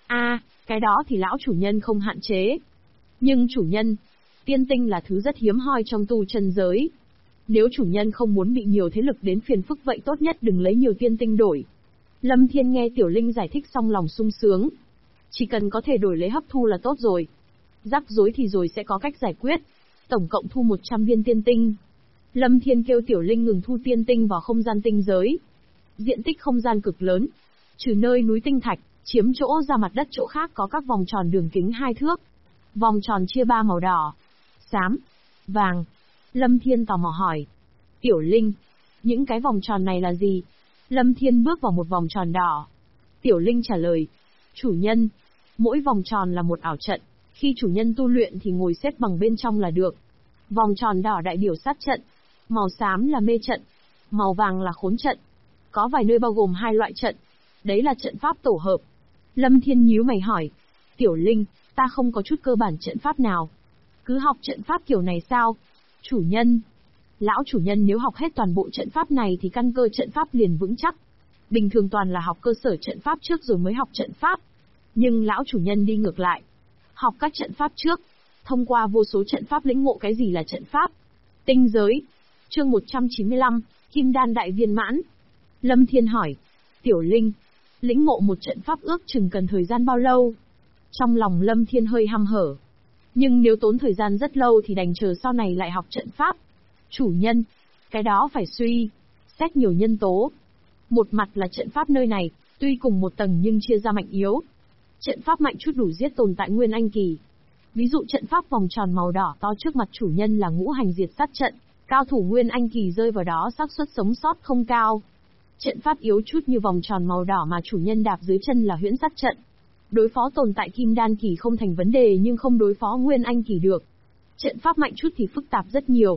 Cái đó thì lão chủ nhân không hạn chế. Nhưng chủ nhân, tiên tinh là thứ rất hiếm hoi trong tu chân giới. Nếu chủ nhân không muốn bị nhiều thế lực đến phiền phức vậy tốt nhất đừng lấy nhiều tiên tinh đổi. Lâm Thiên nghe Tiểu Linh giải thích xong lòng sung sướng. Chỉ cần có thể đổi lấy hấp thu là tốt rồi. Rắc rối thì rồi sẽ có cách giải quyết. Tổng cộng thu 100 viên tiên tinh. Lâm Thiên kêu Tiểu Linh ngừng thu tiên tinh vào không gian tinh giới. Diện tích không gian cực lớn. Trừ nơi núi tinh thạch, chiếm chỗ ra mặt đất chỗ khác có các vòng tròn đường kính 2 thước. Vòng tròn chia 3 màu đỏ, xám, vàng. Lâm Thiên tò mò hỏi. Tiểu Linh, những cái vòng tròn này là gì? Lâm Thiên bước vào một vòng tròn đỏ. Tiểu Linh trả lời. Chủ nhân, mỗi vòng tròn là một ảo trận. Khi chủ nhân tu luyện thì ngồi xếp bằng bên trong là được. Vòng tròn đỏ đại biểu sát trận. Màu xám là mê trận. Màu vàng là khốn trận. Có vài nơi bao gồm 2 loại trận. Đấy là trận pháp tổ hợp. Lâm Thiên nhíu mày hỏi. Tiểu Linh, ta không có chút cơ bản trận pháp nào. Cứ học trận pháp kiểu này sao? Chủ nhân. Lão chủ nhân nếu học hết toàn bộ trận pháp này thì căn cơ trận pháp liền vững chắc. Bình thường toàn là học cơ sở trận pháp trước rồi mới học trận pháp. Nhưng lão chủ nhân đi ngược lại. Học các trận pháp trước. Thông qua vô số trận pháp lĩnh ngộ cái gì là trận pháp. Tinh giới. Chương 195, Kim Đan Đại Viên Mãn. Lâm Thiên hỏi. Tiểu Linh, lĩnh ngộ một trận pháp ước chừng cần thời gian bao lâu? Trong lòng Lâm Thiên hơi hăm hở. Nhưng nếu tốn thời gian rất lâu thì đành chờ sau này lại học trận pháp. Chủ nhân, cái đó phải suy xét nhiều nhân tố. Một mặt là trận pháp nơi này, tuy cùng một tầng nhưng chia ra mạnh yếu. Trận pháp mạnh chút đủ giết tồn tại Nguyên Anh kỳ. Ví dụ trận pháp vòng tròn màu đỏ to trước mặt chủ nhân là ngũ hành diệt sát trận, cao thủ Nguyên Anh kỳ rơi vào đó xác suất sống sót không cao. Trận pháp yếu chút như vòng tròn màu đỏ mà chủ nhân đạp dưới chân là huyễn sát trận. Đối phó tồn tại Kim Đan kỳ không thành vấn đề nhưng không đối phó Nguyên Anh kỳ được. Trận pháp mạnh chút thì phức tạp rất nhiều.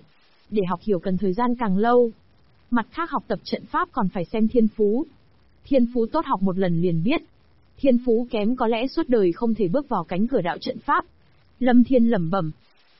Để học hiểu cần thời gian càng lâu. Mặt khác học tập trận pháp còn phải xem thiên phú. Thiên phú tốt học một lần liền biết. Thiên phú kém có lẽ suốt đời không thể bước vào cánh cửa đạo trận pháp. Lâm Thiên lẩm bẩm.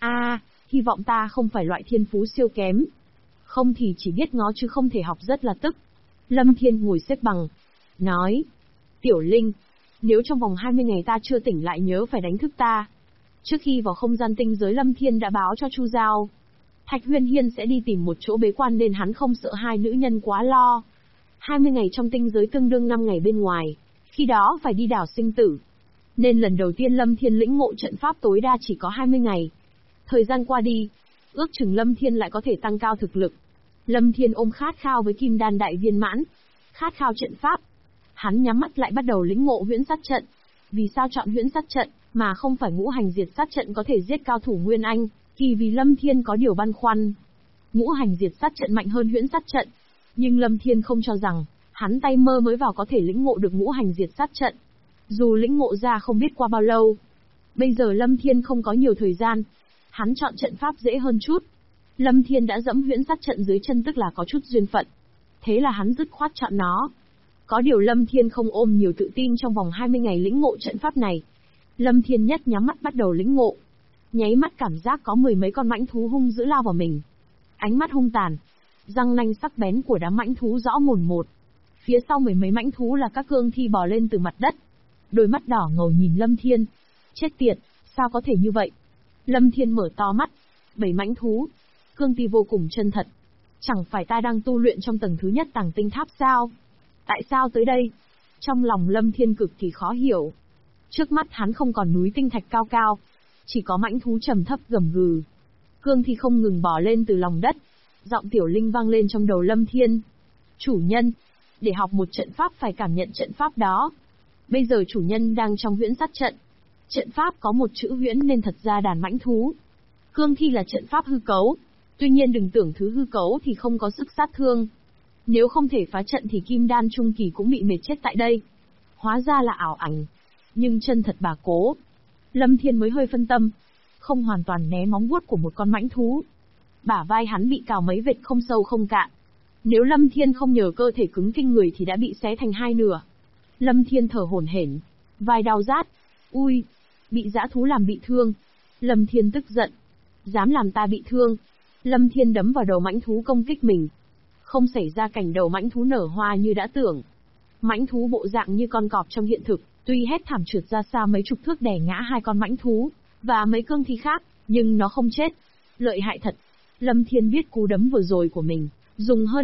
Hy vọng ta không phải loại thiên phú siêu kém. Không thì chỉ biết ngó chứ không thể học, rất là tức. Lâm Thiên ngồi xếp bằng. Nói. Tiểu Linh, nếu trong vòng 20 ngày ta chưa tỉnh lại nhớ phải đánh thức ta. Trước khi vào không gian tinh giới, Lâm Thiên đã báo cho Chu Giao. Thạch Huyên Hiên sẽ đi tìm một chỗ bế quan nên hắn không sợ hai nữ nhân quá lo. 20 ngày trong tinh giới tương đương 5 ngày bên ngoài, khi đó phải đi đảo sinh tử. Nên lần đầu tiên Lâm Thiên lĩnh ngộ trận pháp tối đa chỉ có 20 ngày. Thời gian qua đi, ước chừng Lâm Thiên lại có thể tăng cao thực lực. Lâm Thiên ôm khát khao với kim đan đại viên mãn, khát khao trận pháp. Hắn nhắm mắt lại bắt đầu lĩnh ngộ huyễn sát trận. Vì sao chọn huyễn sát trận, mà không phải ngũ hành diệt sát trận có thể giết cao thủ Nguyên Anh? Kỳ vì Lâm Thiên có điều băn khoăn. Ngũ hành diệt sát trận mạnh hơn huyễn sát trận, nhưng Lâm Thiên không cho rằng, hắn tay mơ mới vào có thể lĩnh ngộ được ngũ hành diệt sát trận. Dù lĩnh ngộ ra không biết qua bao lâu. Bây giờ Lâm Thiên không có nhiều thời gian. Hắn chọn trận pháp dễ hơn chút. Lâm Thiên đã dẫm huyễn sát trận dưới chân, tức là có chút duyên phận. Thế là hắn dứt khoát chọn nó. Có điều Lâm Thiên không ôm nhiều tự tin trong vòng 20 ngày lĩnh ngộ trận pháp này. Lâm Thiên nhất nhắm mắt bắt đầu lĩnh ngộ. Nháy mắt cảm giác có 10 mấy con mãnh thú hung dữ lao vào mình. Ánh mắt hung tàn, răng nanh sắc bén của đám mãnh thú rõ mồn một. Phía sau 10 mấy mãnh thú là các cương thi bò lên từ mặt đất. Đôi mắt đỏ ngầu nhìn Lâm Thiên. Chết tiệt, sao có thể như vậy? Lâm Thiên mở to mắt. 7 mãnh thú, cương thi vô cùng chân thật. Chẳng phải ta đang tu luyện trong tầng thứ nhất Tàng Tinh Tháp sao? Tại sao tới đây? Trong lòng Lâm Thiên cực kỳ khó hiểu. Trước mắt hắn không còn núi tinh thạch cao cao, chỉ có mãnh thú trầm thấp gầm gừ. Cương thi không ngừng bò lên từ lòng đất. Giọng Tiểu Linh vang lên trong đầu Lâm Thiên. Chủ nhân, để học một trận pháp phải cảm nhận trận pháp đó. Bây giờ chủ nhân đang trong huyễn sát trận. Trận pháp có một chữ huyễn nên thật ra đàn mãnh thú. Cương thi là trận pháp hư cấu. Tuy nhiên đừng tưởng thứ hư cấu thì không có sức sát thương. Nếu không thể phá trận thì kim đan trung kỳ cũng bị mệt chết tại đây. Hóa ra là ảo ảnh. Nhưng chân thật bà cố. Lâm Thiên mới hơi phân tâm. Không hoàn toàn né móng vuốt của một con mãnh thú. Bả vai hắn bị cào mấy vệt không sâu không cạn. Nếu Lâm Thiên không nhờ cơ thể cứng kinh người thì đã bị xé thành hai nửa. Lâm Thiên thở hổn hển, vai đau rát. Ui, bị dã thú làm bị thương. Lâm Thiên tức giận. Dám làm ta bị thương. Lâm Thiên đấm vào đầu mãnh thú công kích mình. Không xảy ra cảnh đầu mãnh thú nở hoa như đã tưởng. Mãnh thú bộ dạng như con cọp trong hiện thực, tuy hét thảm trượt ra xa mấy chục thước đè ngã hai con mãnh thú và mấy cương thi khác, nhưng nó không chết. Lợi hại thật. Lâm Thiên biết cú đấm vừa rồi của mình dùng hơn